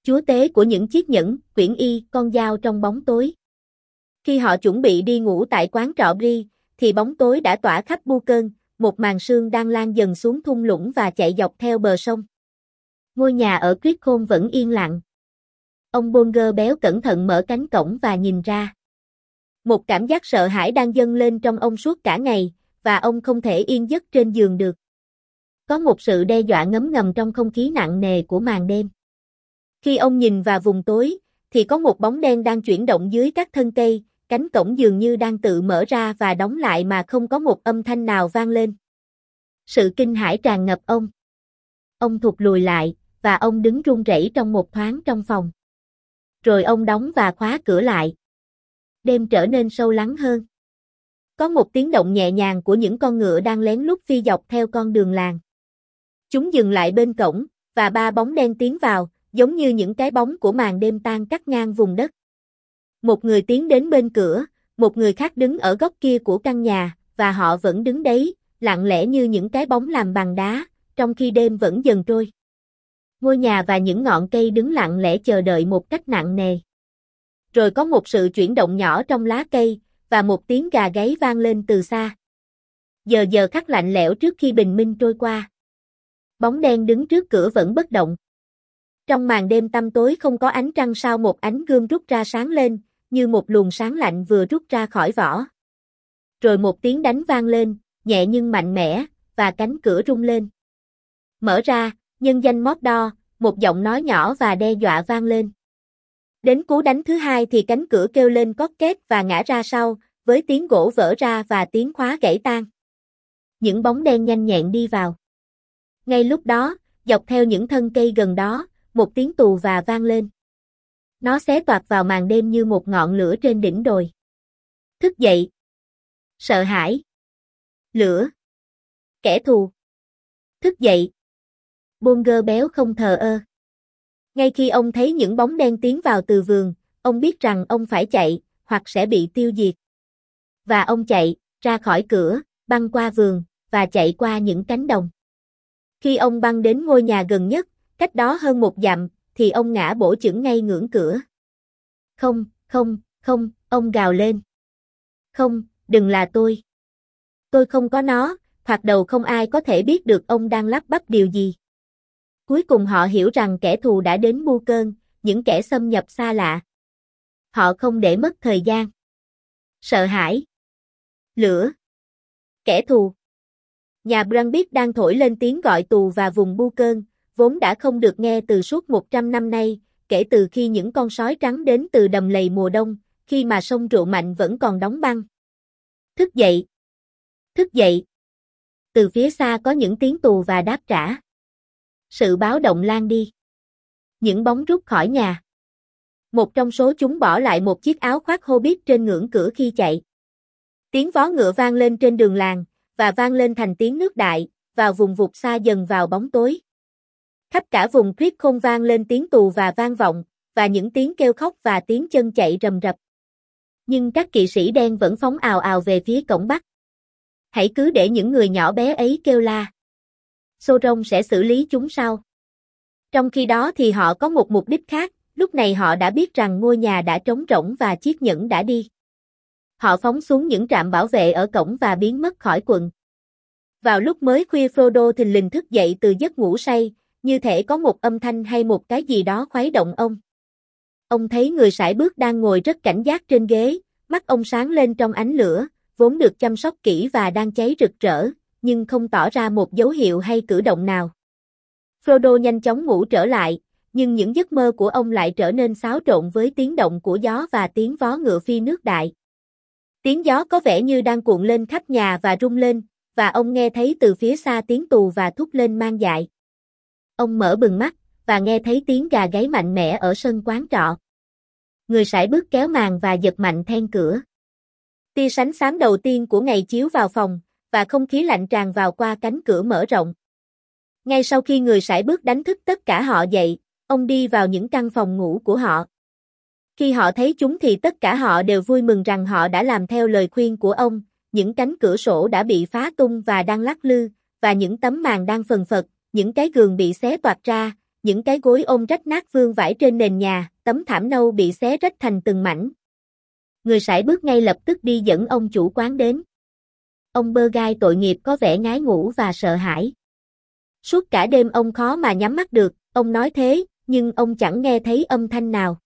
chúa tế của những chiếc nhẫn, quyển y, con dao trong bóng tối. Khi họ chuẩn bị đi ngủ tại quán trọ Bri, thì bóng tối đã tỏa khắp Bucơn, một màn sương đang lan dần xuống thung lũng và chạy dọc theo bờ sông. Ngôi nhà ở Crickholm vẫn yên lặng. Ông Bolger béo cẩn thận mở cánh cổng và nhìn ra. Một cảm giác sợ hãi đang dâng lên trong ông suốt cả ngày, và ông không thể yên giấc trên giường được. Có một sự đe dọa ngấm ngầm trong không khí nặng nề của màn đêm. Khi ông nhìn vào vùng tối, thì có một bóng đen đang chuyển động dưới các thân cây, cánh cổng dường như đang tự mở ra và đóng lại mà không có một âm thanh nào vang lên. Sự kinh hãi tràn ngập ông. Ông thụt lùi lại, và ông đứng run rẩy trong một thoáng trong phòng. Rồi ông đóng và khóa cửa lại. Đêm trở nên sâu lắng hơn. Có một tiếng động nhẹ nhàng của những con ngựa đang lén lút phi dọc theo con đường làng. Chúng dừng lại bên cổng, và ba bóng đen tiến vào, giống như những cái bóng của màn đêm tan cắt ngang vùng đất. Một người tiến đến bên cửa, một người khác đứng ở góc kia của căn nhà, và họ vẫn đứng đấy, lặng lẽ như những cái bóng làm bằng đá, trong khi đêm vẫn dần trôi. Ngôi nhà và những ngọn cây đứng lặng lẽ chờ đợi một cách nặng nề. Rồi có một sự chuyển động nhỏ trong lá cây, và một tiếng gà gáy vang lên từ xa. Giờ khắc lạnh lẽo trước khi bình minh trôi qua. Bóng đen đứng trước cửa vẫn bất động. Trong màn đêm tăm tối không có ánh trăng sao một ánh gươm rút ra sáng lên, như một luồng sáng lạnh vừa rút ra khỏi vỏ. Rồi một tiếng đánh vang lên, nhẹ nhưng mạnh mẽ, và cánh cửa rung lên. Mở ra, nhân danh Mordor, một giọng nói nhỏ và đe dọa vang lên. Đến cú đánh thứ hai thì cánh cửa kêu lên cót két và ngã ra sau, với tiếng gỗ vỡ ra và tiếng khóa gãy tan. Những bóng đen nhanh nhẹn đi vào. Ngay lúc đó, dọc theo những thân cây gần đó, một tiếng tù và vang lên. Nó xé toạc vào màn đêm như một ngọn lửa trên đỉnh đồi. Thức dậy. Sợ hãi. Lửa. Kẻ thù. Thức dậy. Bolger béo không thờ ơ. Ngay khi ông thấy những bóng đen tiến vào từ vườn, ông biết rằng ông phải chạy, hoặc sẽ bị tiêu diệt. Và ông chạy, ra khỏi cửa, băng qua vườn, và chạy qua những cánh đồng. Khi ông băng đến ngôi nhà gần nhất, cách đó hơn một dặm, thì ông ngã bổ chưởng ngay ngưỡng cửa. Không, không, không, ông gào lên. Không, đừng là tôi. Tôi không có nó, thoạt đầu không ai có thể biết được ông đang lắp bắp điều gì. Cuối cùng họ hiểu rằng kẻ thù đã đến Bucơn, những kẻ xâm nhập xa lạ. Họ không để mất thời gian. Sợ hãi. Lửa. Kẻ thù. Nhà Branbit đang thổi lên tiếng gọi tù và vùng Bucơn, vốn đã không được nghe từ suốt 100 năm nay, kể từ khi những con sói trắng đến từ đầm lầy mùa đông, khi mà sông rượu mạnh vẫn còn đóng băng. Thức dậy! Thức dậy! Từ phía xa có những tiếng tù và đáp trả. Sự báo động lan đi. Những bóng rút khỏi nhà. Một trong số chúng bỏ lại một chiếc áo khoác Hobbit trên ngưỡng cửa khi chạy. Tiếng vó ngựa vang lên trên đường làng, và vang lên thành tiếng nước đại, vào vùng vụt xa dần vào bóng tối. Khắp cả vùng Crickholm vang lên tiếng tù và vang vọng, và những tiếng kêu khóc và tiếng chân chạy rầm rập. Nhưng các kỵ sĩ đen vẫn phóng ào ào về phía cổng Bắc. Hãy cứ để những người nhỏ bé ấy kêu la. Sauron sẽ xử lý chúng sau. Trong khi đó thì họ có một mục đích khác, lúc này họ đã biết rằng ngôi nhà đã trống rỗng và chiếc nhẫn đã đi. Họ phóng xuống những trạm bảo vệ ở cổng và biến mất khỏi quận. Vào lúc mới khuya Frodo thình lình thức dậy từ giấc ngủ say, như thể có một âm thanh hay một cái gì đó khuấy động ông. Ông thấy người sải bước đang ngồi rất cảnh giác trên ghế, mắt ông sáng lên trong ánh lửa, vốn được chăm sóc kỹ và đang cháy rực rỡ, nhưng không tỏ ra một dấu hiệu hay cử động nào. Frodo nhanh chóng ngủ trở lại, nhưng những giấc mơ của ông lại trở nên xáo trộn với tiếng động của gió và tiếng vó ngựa phi nước đại. Tiếng gió có vẻ như đang cuộn lên khắp nhà và rung lên, và ông nghe thấy từ phía xa tiếng tù và thúc lên mang dại. Ông mở bừng mắt, và nghe thấy tiếng gà gáy mạnh mẽ ở sân quán trọ. Người sải bước kéo màn và giật mạnh then cửa. Tia sánh xám đầu tiên của ngày chiếu vào phòng, và không khí lạnh tràn vào qua cánh cửa mở rộng. Ngay sau khi người sải bước đánh thức tất cả họ dậy, ông đi vào những căn phòng ngủ của họ. Khi họ thấy chúng thì tất cả họ đều vui mừng rằng họ đã làm theo lời khuyên của ông, những cánh cửa sổ đã bị phá tung và đang lắc lư, và những tấm màn đang phần phật, những cái giường bị xé toạc ra, những cái gối ôm rách nát vương vãi trên nền nhà, tấm thảm nâu bị xé rách thành từng mảnh. Người sải bước ngay lập tức đi dẫn ông chủ quán đến. Ông Burgay tội nghiệp có vẻ ngái ngủ và sợ hãi. Suốt cả đêm ông khó mà nhắm mắt được, ông nói thế, nhưng ông chẳng nghe thấy âm thanh nào.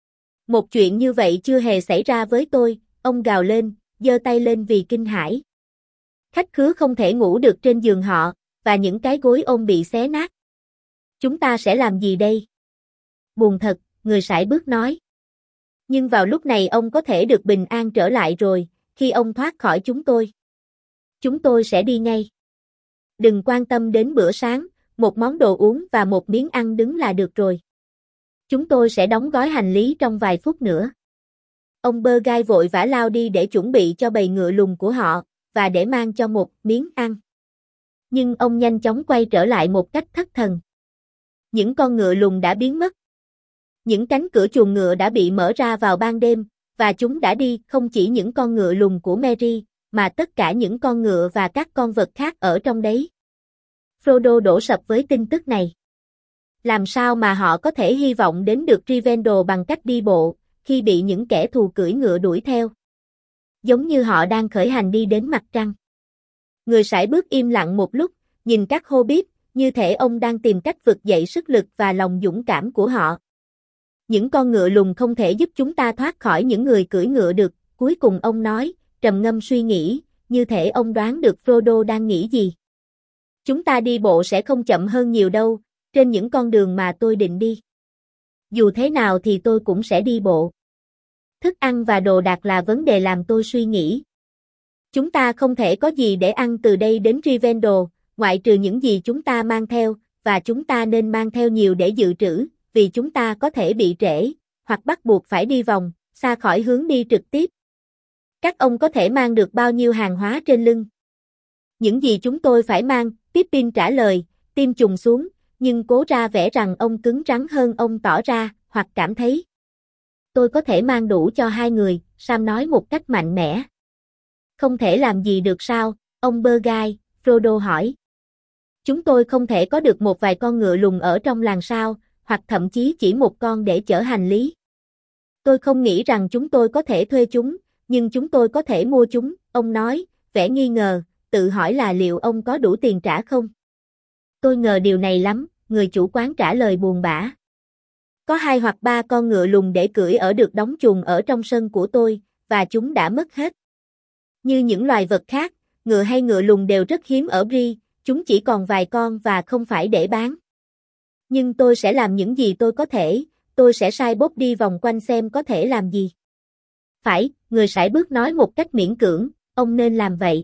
Một chuyện như vậy chưa hề xảy ra với tôi, ông gào lên, giơ tay lên vì kinh hãi. Khách khứa không thể ngủ được trên giường họ, và những cái gối ôm bị xé nát. Chúng ta sẽ làm gì đây? Buồn thật, người sải bước nói. Nhưng vào lúc này ông có thể được bình an trở lại rồi, khi ông thoát khỏi chúng tôi. Chúng tôi sẽ đi ngay. Đừng quan tâm đến bữa sáng, một món đồ uống và một miếng ăn đứng là được rồi. Chúng tôi sẽ đóng gói hành lý trong vài phút nữa. Ông Burgay vội vã lao đi để chuẩn bị cho bầy ngựa lùn của họ, và để mang cho một miếng ăn. Nhưng ông nhanh chóng quay trở lại một cách thất thần. Những con ngựa lùn đã biến mất. Những cánh cửa chuồng ngựa đã bị mở ra vào ban đêm, và chúng đã đi không chỉ những con ngựa lùn của Merry, mà tất cả những con ngựa và các con vật khác ở trong đấy. Frodo đổ sập với tin tức này. Làm sao mà họ có thể hy vọng đến được Rivendell bằng cách đi bộ, khi bị những kẻ thù cưỡi ngựa đuổi theo? Giống như họ đang khởi hành đi đến mặt trăng. Người sải bước im lặng một lúc, nhìn các Hobbit, như thể ông đang tìm cách vực dậy sức lực và lòng dũng cảm của họ. Những con ngựa lùn không thể giúp chúng ta thoát khỏi những người cưỡi ngựa được, cuối cùng ông nói, trầm ngâm suy nghĩ, như thể ông đoán được Frodo đang nghĩ gì. Chúng ta đi bộ sẽ không chậm hơn nhiều đâu, trên những con đường mà tôi định đi. Dù thế nào thì tôi cũng sẽ đi bộ. Thức ăn và đồ đạc là vấn đề làm tôi suy nghĩ. Chúng ta không thể có gì để ăn từ đây đến Rivendell, ngoại trừ những gì chúng ta mang theo, và chúng ta nên mang theo nhiều để dự trữ, vì chúng ta có thể bị trễ, hoặc bắt buộc phải đi vòng, xa khỏi hướng đi trực tiếp. Các ông có thể mang được bao nhiêu hàng hóa trên lưng? Những gì chúng tôi phải mang, Pippin trả lời, tim trùng xuống, nhưng cố ra vẻ rằng ông cứng rắn hơn ông tỏ ra, hoặc cảm thấy. Tôi có thể mang đủ cho 2 người, Sam nói một cách mạnh mẽ. Không thể làm gì được sao, ông Burgay, Frodo hỏi. Chúng tôi không thể có được một vài con ngựa lùn ở trong làng sao, hoặc thậm chí chỉ một con để chở hành lý. Tôi không nghĩ rằng chúng tôi có thể thuê chúng, nhưng chúng tôi có thể mua chúng, ông nói, vẻ nghi ngờ, tự hỏi là liệu ông có đủ tiền trả không? Tôi ngờ điều này lắm, người chủ quán trả lời buồn bã. Có 2 hoặc 3 con ngựa lùn để cưỡi ở được đóng chuồng ở trong sân của tôi, và chúng đã mất hết. Như những loài vật khác, ngựa hay ngựa lùn đều rất hiếm ở Bree, chúng chỉ còn vài con và không phải để bán. Nhưng tôi sẽ làm những gì tôi có thể, tôi sẽ sai Bob đi vòng quanh xem có thể làm gì. Phải, người sải bước nói một cách miễn cưỡng, ông nên làm vậy.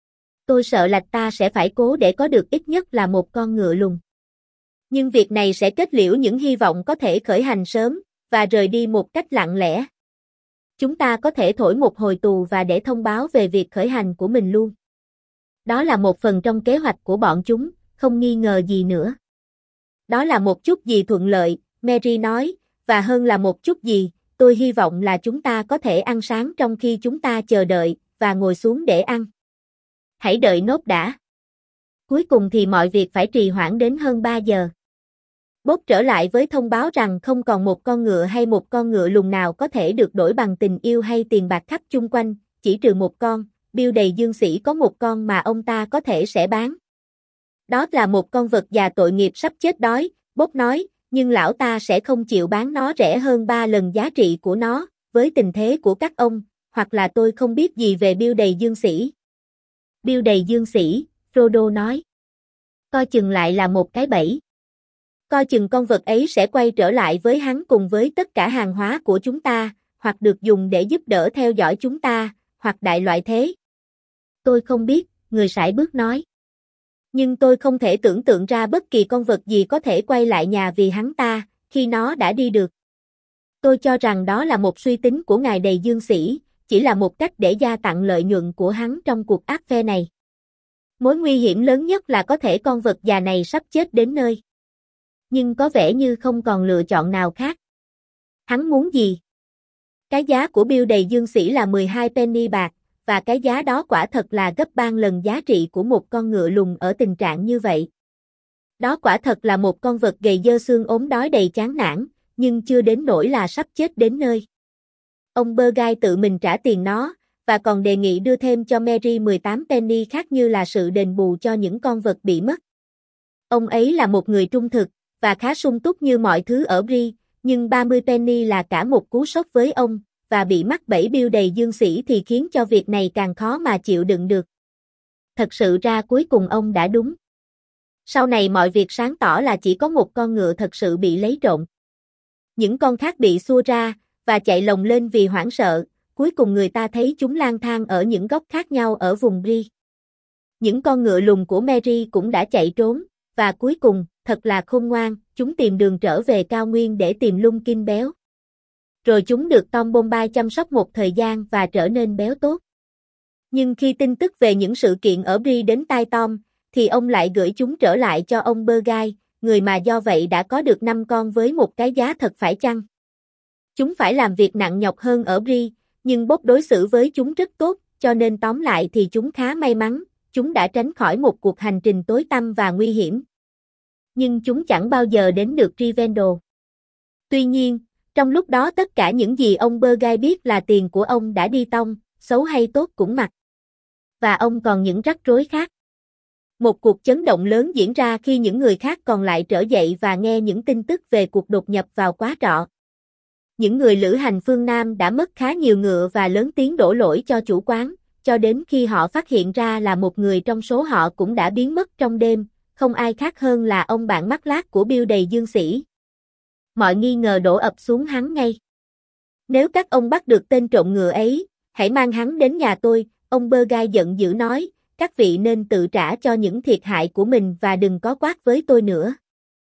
Tôi sợ là ta sẽ phải cố để có được ít nhất là một con ngựa lùn. Nhưng việc này sẽ kết liễu những hy vọng có thể khởi hành sớm, và rời đi một cách lặng lẽ. Chúng ta có thể thổi một hồi tù và để thông báo về việc khởi hành của mình luôn. Đó là một phần trong kế hoạch của bọn chúng, không nghi ngờ gì nữa. Đó là một chút gì thuận lợi, Merry nói, và hơn là một chút gì, tôi hy vọng là chúng ta có thể ăn sáng trong khi chúng ta chờ đợi, và ngồi xuống để ăn. Hãy đợi nốt đã. Cuối cùng thì mọi việc phải trì hoãn đến hơn 3 giờ. Bob trở lại với thông báo rằng không còn một con ngựa hay một con ngựa lùn nào có thể được đổi bằng tình yêu hay tiền bạc khắp chung quanh, chỉ trừ một con, Bill đầy dương sĩ có một con mà ông ta có thể sẽ bán. Đó là một con vật già tội nghiệp sắp chết đói, Bob nói, nhưng lão ta sẽ không chịu bán nó rẻ hơn 3 lần giá trị của nó, với tình thế của các ông, hoặc là tôi không biết gì về Bill đầy dương sĩ. Bill đầy dương sĩ, Frodo nói. Coi chừng lại là một cái bẫy. Coi chừng con vật ấy sẽ quay trở lại với hắn cùng với tất cả hàng hóa của chúng ta, hoặc được dùng để giúp đỡ theo dõi chúng ta, hoặc đại loại thế. Tôi không biết, người sải bước nói. Nhưng tôi không thể tưởng tượng ra bất kỳ con vật gì có thể quay lại nhà vì hắn ta, khi nó đã đi được. Tôi cho rằng đó là một suy tính của ngài đầy dương sĩ, chỉ là một cách để gia tăng lợi nhuận của hắn trong cuộc áp phe này. Mối nguy hiểm lớn nhất là có thể con vật già này sắp chết đến nơi. Nhưng có vẻ như không còn lựa chọn nào khác. Hắn muốn gì? Cái giá của Bill đầy dương sĩ là 12 penny bạc, và cái giá đó quả thật là gấp 3 lần giá trị của một con ngựa lùn ở tình trạng như vậy. Đó quả thật là một con vật gầy dơ xương ốm đói đầy chán nản, nhưng chưa đến nỗi là sắp chết đến nơi. Ông Burgess tự mình trả tiền nó, và còn đề nghị đưa thêm cho Mary 18 penny khác như là sự đền bù cho những con vật bị mất. Ông ấy là một người trung thực, và khá sung túc như mọi thứ ở Brie, nhưng 30 penny là cả một cú sốc với ông, và bị mắc bẫy bill đầy dương sĩ thì khiến cho việc này càng khó mà chịu đựng được. Thật sự ra cuối cùng ông đã đúng. Sau này mọi việc sáng tỏ là chỉ có một con ngựa thật sự bị lấy trộm. Những con khác bị xua ra, và chạy lồng lên vì hoảng sợ, cuối cùng người ta thấy chúng lang thang ở những góc khác nhau ở vùng Brie. Những con ngựa lùn của Mary cũng đã chạy trốn, và cuối cùng, thật là khôn ngoan, chúng tìm đường trở về cao nguyên để tìm lung kin béo. Rồi chúng được Tom Bombay chăm sóc một thời gian và trở nên béo tốt. Nhưng khi tin tức về những sự kiện ở Brie đến tai Tom, thì ông lại gửi chúng trở lại cho ông Burgess, người mà do vậy đã có được 5 con với một cái giá thật phải chăng. Chúng phải làm việc nặng nhọc hơn ở Brie, nhưng Bob đối xử với chúng rất tốt, cho nên tóm lại thì chúng khá may mắn, chúng đã tránh khỏi một cuộc hành trình tối tăm và nguy hiểm. Nhưng chúng chẳng bao giờ đến được Rivendell. Tuy nhiên, trong lúc đó tất cả những gì ông Burgess biết là tiền của ông đã đi tong, xấu hay tốt cũng mặc. Và ông còn những rắc rối khác. Một cuộc chấn động lớn diễn ra khi những người khác còn lại trở dậy và nghe những tin tức về cuộc đột nhập vào quá trọ. Những người lữ hành phương Nam đã mất khá nhiều ngựa và lớn tiếng đổ lỗi cho chủ quán, cho đến khi họ phát hiện ra là một người trong số họ cũng đã biến mất trong đêm, không ai khác hơn là ông bạn mắt lác của Bill đầy dương sĩ. Mọi nghi ngờ đổ ập xuống hắn ngay. Nếu các ông bắt được tên trộm ngựa ấy, hãy mang hắn đến nhà tôi, ông Burgess giận dữ nói, các vị nên tự trả cho những thiệt hại của mình và đừng có quát với tôi nữa.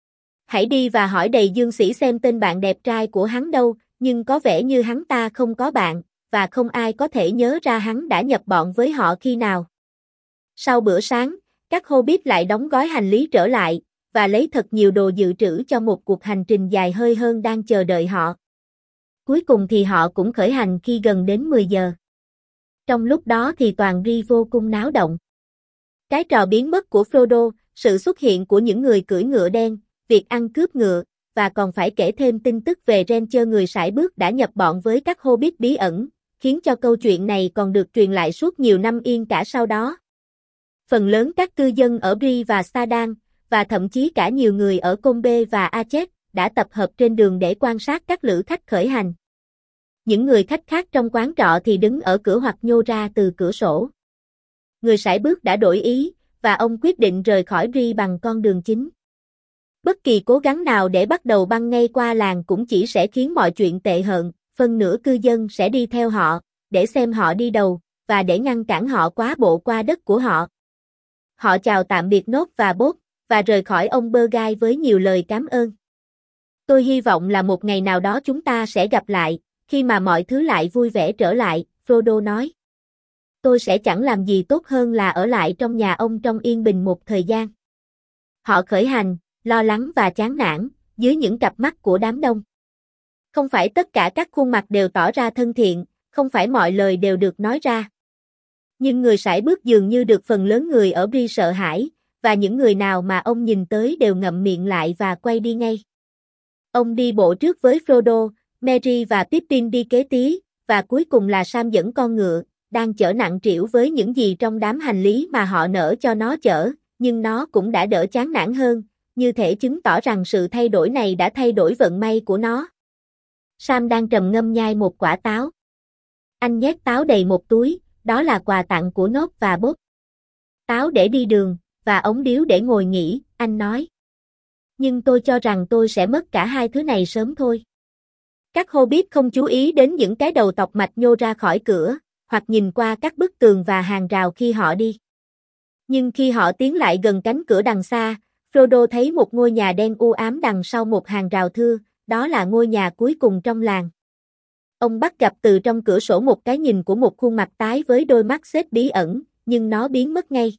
Hãy đi và hỏi đầy dương sĩ xem tên bạn đẹp trai của hắn đâu, nhưng có vẻ như hắn ta không có bạn, và không ai có thể nhớ ra hắn đã nhập bọn với họ khi nào. Sau bữa sáng, các Hobbit lại đóng gói hành lý trở lại, và lấy thật nhiều đồ dự trữ cho một cuộc hành trình dài hơi hơn đang chờ đợi họ. Cuối cùng thì họ cũng khởi hành khi gần đến 10 giờ. Trong lúc đó thì toàn Brie vô cùng náo động. Cái trò biến mất của Frodo, sự xuất hiện của những người cưỡi ngựa đen, việc ăn cướp ngựa, và còn phải kể thêm tin tức về Ranger người sải bước đã nhập bọn với các Hobbit bí ẩn, khiến cho câu chuyện này còn được truyền lại suốt nhiều năm yên cả sau đó. Phần lớn các cư dân ở Brie và Sadan, và thậm chí cả nhiều người ở Combe và Achet, đã tập hợp trên đường để quan sát các lữ khách khởi hành. Những người khách khác trong quán trọ thì đứng ở cửa hoặc nhô ra từ cửa sổ. Người sải bước đã đổi ý, và ông quyết định rời khỏi Brie bằng con đường chính. Bất kỳ cố gắng nào để bắt đầu băng ngay qua làng cũng chỉ sẽ khiến mọi chuyện tệ hơn, phân nửa cư dân sẽ đi theo họ, để xem họ đi đầu, và để ngăn cản họ quá bộ qua đất của họ. Họ chào tạm biệt Nốt và Bob, và rời khỏi ông Burgess với nhiều lời cảm ơn. Tôi hy vọng là một ngày nào đó chúng ta sẽ gặp lại, khi mà mọi thứ lại vui vẻ trở lại, Frodo nói. Tôi sẽ chẳng làm gì tốt hơn là ở lại trong nhà ông trong yên bình một thời gian. Họ khởi hành, lo lắng và chán nản, dưới những cặp mắt của đám đông. Không phải tất cả các khuôn mặt đều tỏ ra thân thiện, không phải mọi lời đều được nói ra. Nhưng người sải bước dường như được phần lớn người ở Brie sợ hãi, và những người nào mà ông nhìn tới đều ngậm miệng lại và quay đi ngay. Ông đi bộ trước với Frodo, Merry và Pippin đi kế tí, và cuối cùng là Sam dẫn con ngựa, đang chở nặng trĩu với những gì trong đám hành lý mà họ nỡ cho nó chở, nhưng nó cũng đã đỡ chán nản hơn, như thể chứng tỏ rằng sự thay đổi này đã thay đổi vận may của nó. Sam đang trầm ngâm nhai một quả táo. Anh nhét táo đầy một túi, đó là quà tặng của Nốt và Bob. Táo để đi đường, và ống điếu để ngồi nghỉ, anh nói. Nhưng tôi cho rằng tôi sẽ mất cả hai thứ này sớm thôi. Các Hobbit không chú ý đến những cái đầu tọc mạch nhô ra khỏi cửa, hoặc nhìn qua các bức tường và hàng rào khi họ đi. Nhưng khi họ tiến lại gần cánh cửa đằng xa, Frodo thấy một ngôi nhà đen u ám đằng sau một hàng rào thưa, đó là ngôi nhà cuối cùng trong làng. Ông bắt gặp từ trong cửa sổ một cái nhìn của một khuôn mặt tái với đôi mắt xếp bí ẩn, nhưng nó biến mất ngay.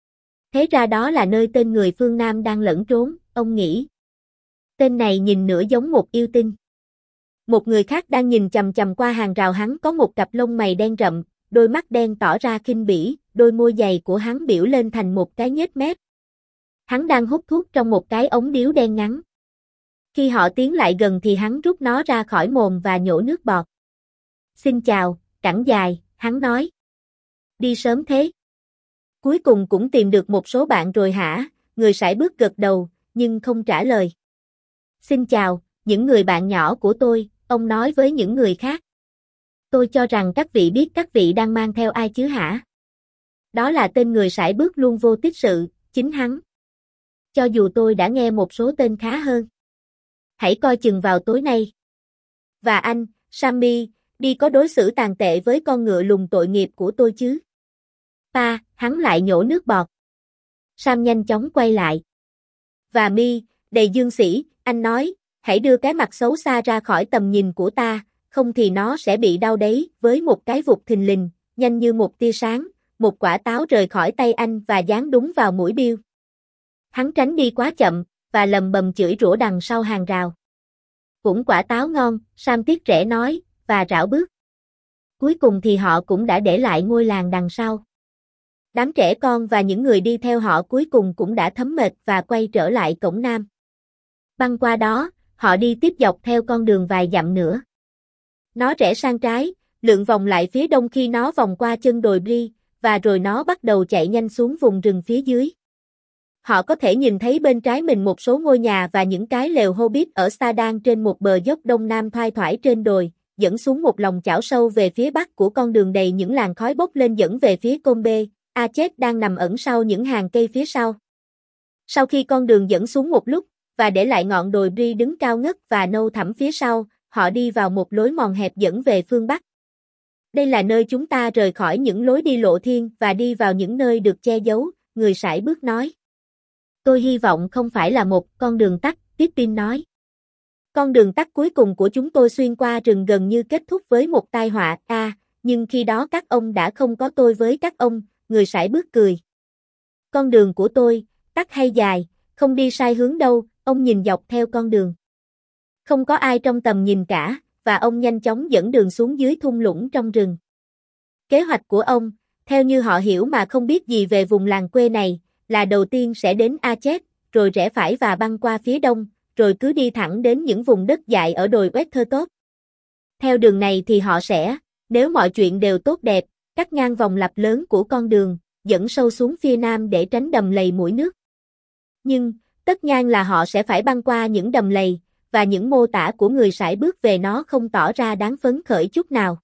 Thế ra đó là nơi tên người phương Nam đang lẫn trốn, ông nghĩ. Tên này nhìn nửa giống một yêu tinh. Một người khác đang nhìn chằm chằm qua hàng rào hắn có một cặp lông mày đen rậm, đôi mắt đen tỏ ra khinh bỉ, đôi môi dày của hắn biểu lên thành một cái nhếch mép. Hắn đang hút thuốc trong một cái ống điếu đen ngắn. Khi họ tiến lại gần thì hắn rút nó ra khỏi mồm và nhổ nước bọt. Xin chào, cẳng dài, hắn nói. Đi sớm thế. Cuối cùng cũng tìm được một số bạn rồi hả? Người sải bước gật đầu, nhưng không trả lời. Xin chào, những người bạn nhỏ của tôi, ông nói với những người khác. Tôi cho rằng các vị biết các vị đang mang theo ai chứ hả? Đó là tên người sải bước luôn vô tích sự, chính hắn. Cho dù tôi đã nghe một số tên khá hơn. Hãy coi chừng vào tối nay. Và anh, Sammy, đi có đối xử tàn tệ với con ngựa lùn tội nghiệp của tôi chứ? Pa, hắn lại nhổ nước bọt. Sam nhanh chóng quay lại. Và Mi, đầy dương sĩ, anh nói, hãy đưa cái mặt xấu xa ra khỏi tầm nhìn của ta, không thì nó sẽ bị đau đấy. Với một cái vụt thình lình, nhanh như một tia sáng, một quả táo rời khỏi tay anh và dán đúng vào mũi Bill. Hắn tránh đi quá chậm, và lầm bầm chửi rủa đằng sau hàng rào. Cũng quả táo ngon, Sam tiếc rẻ nói, và rảo bước. Cuối cùng thì họ cũng đã để lại ngôi làng đằng sau. Đám trẻ con và những người đi theo họ cuối cùng cũng đã thấm mệt và quay trở lại cổng nam. Băng qua đó, họ đi tiếp dọc theo con đường vài dặm nữa. Nó rẽ sang trái, lượn vòng lại phía đông khi nó vòng qua chân đồi Bri, và rồi nó bắt đầu chạy nhanh xuống vùng rừng phía dưới. Họ có thể nhìn thấy bên trái mình một số ngôi nhà và những cái lều Hobbit ở xa đang trên một bờ dốc đông nam thoai thoải trên đồi, dẫn xuống một lòng chảo sâu về phía bắc của con đường đầy những làn khói bốc lên dẫn về phía Combe. Achet đang nằm ẩn sau những hàng cây phía sau. Sau khi con đường dẫn xuống một lúc, và để lại ngọn đồi Bri đứng cao ngất và nâu thẳm phía sau, họ đi vào một lối mòn hẹp dẫn về phương Bắc. Đây là nơi chúng ta rời khỏi những lối đi lộ thiên và đi vào những nơi được che giấu, người sải bước nói. Tôi hy vọng không phải là một con đường tắt, Pippin nói. Con đường tắt cuối cùng của chúng tôi xuyên qua rừng gần như kết thúc với một tai họa, nhưng khi đó các ông đã không có tôi với các ông, người sải bước cười. Con đường của tôi, tắt hay dài, không đi sai hướng đâu, ông nhìn dọc theo con đường. Không có ai trong tầm nhìn cả, và ông nhanh chóng dẫn đường xuống dưới thung lũng trong rừng. Kế hoạch của ông, theo như họ hiểu mà không biết gì về vùng làng quê này, là đầu tiên sẽ đến Achet, rồi rẽ phải và băng qua phía đông, rồi cứ đi thẳng đến những vùng đất dại ở đồi Weathertop. Theo đường này thì họ sẽ, nếu mọi chuyện đều tốt đẹp, cắt ngang vòng lặp lớn của con đường, dẫn sâu xuống phía nam để tránh đầm lầy mũi nước. Nhưng, tất nhiên là họ sẽ phải băng qua những đầm lầy, và những mô tả của người sải bước về nó không tỏ ra đáng phấn khởi chút nào.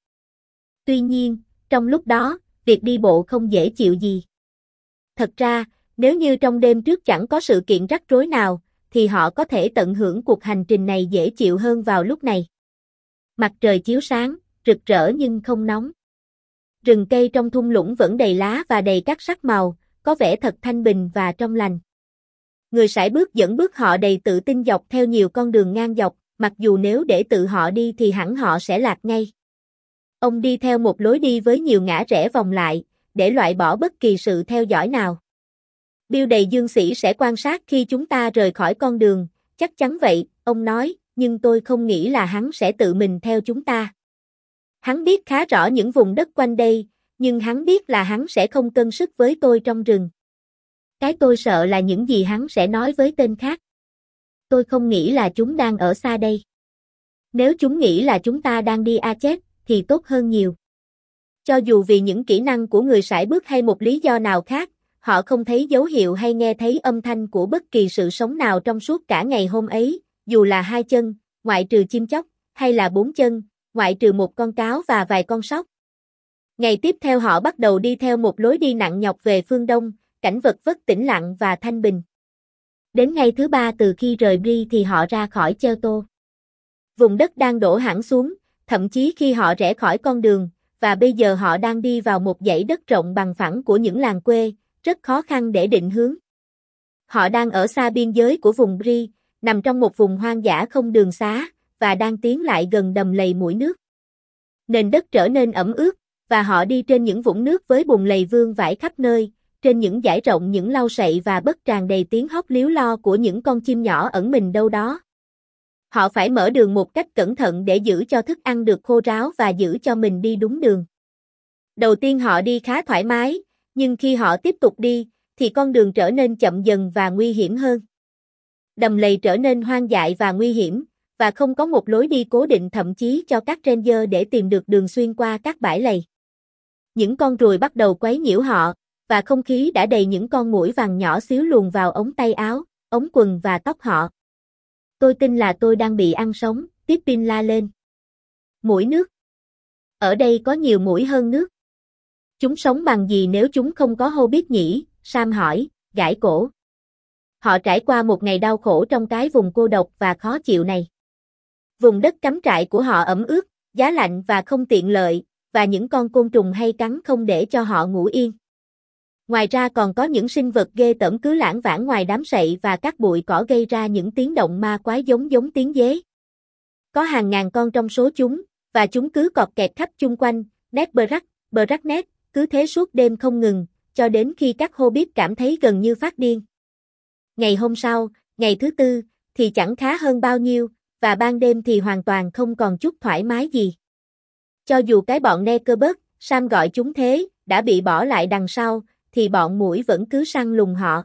Tuy nhiên, trong lúc đó, việc đi bộ không dễ chịu gì. Thật ra, nếu như trong đêm trước chẳng có sự kiện rắc rối nào, thì họ có thể tận hưởng cuộc hành trình này dễ chịu hơn vào lúc này. Mặt trời chiếu sáng, rực rỡ nhưng không nóng. Rừng cây trong thung lũng vẫn đầy lá và đầy các sắc màu, có vẻ thật thanh bình và trong lành. Người sải bước dẫn bước họ đầy tự tin dọc theo nhiều con đường ngang dọc, mặc dù nếu để tự họ đi thì hẳn họ sẽ lạc ngay. Ông đi theo một lối đi với nhiều ngã rẽ vòng lại, để loại bỏ bất kỳ sự theo dõi nào. Bill đầy dương sĩ sẽ quan sát khi chúng ta rời khỏi con đường, chắc chắn vậy, ông nói, nhưng tôi không nghĩ là hắn sẽ tự mình theo chúng ta. Hắn biết khá rõ những vùng đất quanh đây, nhưng hắn biết là hắn sẽ không cân sức với tôi trong rừng. Cái tôi sợ là những gì hắn sẽ nói với tên khác. Tôi không nghĩ là chúng đang ở xa đây. Nếu chúng nghĩ là chúng ta đang đi Achet, thì tốt hơn nhiều. Cho dù vì những kỹ năng của người sải bước hay một lý do nào khác, họ không thấy dấu hiệu hay nghe thấy âm thanh của bất kỳ sự sống nào trong suốt cả ngày hôm ấy, dù là 2 chân, ngoại trừ chim chóc, hay là 4 chân, ngoại trừ một con cáo và vài con sóc. Ngày tiếp theo họ bắt đầu đi theo một lối đi nặng nhọc về phương đông, cảnh vật rất tĩnh lặng và thanh bình. Đến ngày thứ 3 từ khi rời Bri thì họ ra khỏi Cherto. Vùng đất đang đổ hẳn xuống, thậm chí khi họ rẽ khỏi con đường, và bây giờ họ đang đi vào một dãy đất rộng bằng phẳng của những làng quê, rất khó khăn để định hướng. Họ đang ở xa biên giới của vùng Bri, nằm trong một vùng hoang dã không đường xá, và đang tiến lại gần đầm lầy mũi nước. Nền đất trở nên ẩm ướt, và họ đi trên những vũng nước với bùn lầy vương vãi khắp nơi, trên những dải rộng những lau sậy và bất tràn đầy tiếng hót líu lo của những con chim nhỏ ẩn mình đâu đó. Họ phải mở đường một cách cẩn thận để giữ cho thức ăn được khô ráo và giữ cho mình đi đúng đường. Đầu tiên họ đi khá thoải mái, nhưng khi họ tiếp tục đi, thì con đường trở nên chậm dần và nguy hiểm hơn. Đầm lầy trở nên hoang dại và nguy hiểm, và không có một lối đi cố định thậm chí cho các ranger để tìm được đường xuyên qua các bãi lầy. Những con ruồi bắt đầu quấy nhiễu họ, và không khí đã đầy những con muỗi vàng nhỏ xíu luồn vào ống tay áo, ống quần và tóc họ. Tôi tin là tôi đang bị ăn sống, Pippin la lên. Muỗi nước. Ở đây có nhiều muỗi hơn nước. Chúng sống bằng gì nếu chúng không có Hobbit nhỉ? Sam hỏi, gãi cổ. Họ trải qua một ngày đau khổ trong cái vùng cô độc và khó chịu này. Vùng đất cắm trại của họ ẩm ướt, giá lạnh và không tiện lợi, và những con côn trùng hay cắn không để cho họ ngủ yên. Ngoài ra còn có những sinh vật ghê tởm cứ lảng vảng ngoài đám sậy và các bụi cỏ gây ra những tiếng động ma quái giống tiếng dế. Có hàng ngàn con trong số chúng, và chúng cứ cọt kẹt khắp chung quanh, Bracknell, cứ thế suốt đêm không ngừng, cho đến khi các Hobbit cảm thấy gần như phát điên. Ngày hôm sau, ngày thứ tư, thì chẳng khá hơn bao nhiêu, và ban đêm thì hoàn toàn không còn chút thoải mái gì. Cho dù cái bọn Neckerbug, Sam gọi chúng thế, đã bị bỏ lại đằng sau, thì bọn muỗi vẫn cứ săn lùng họ.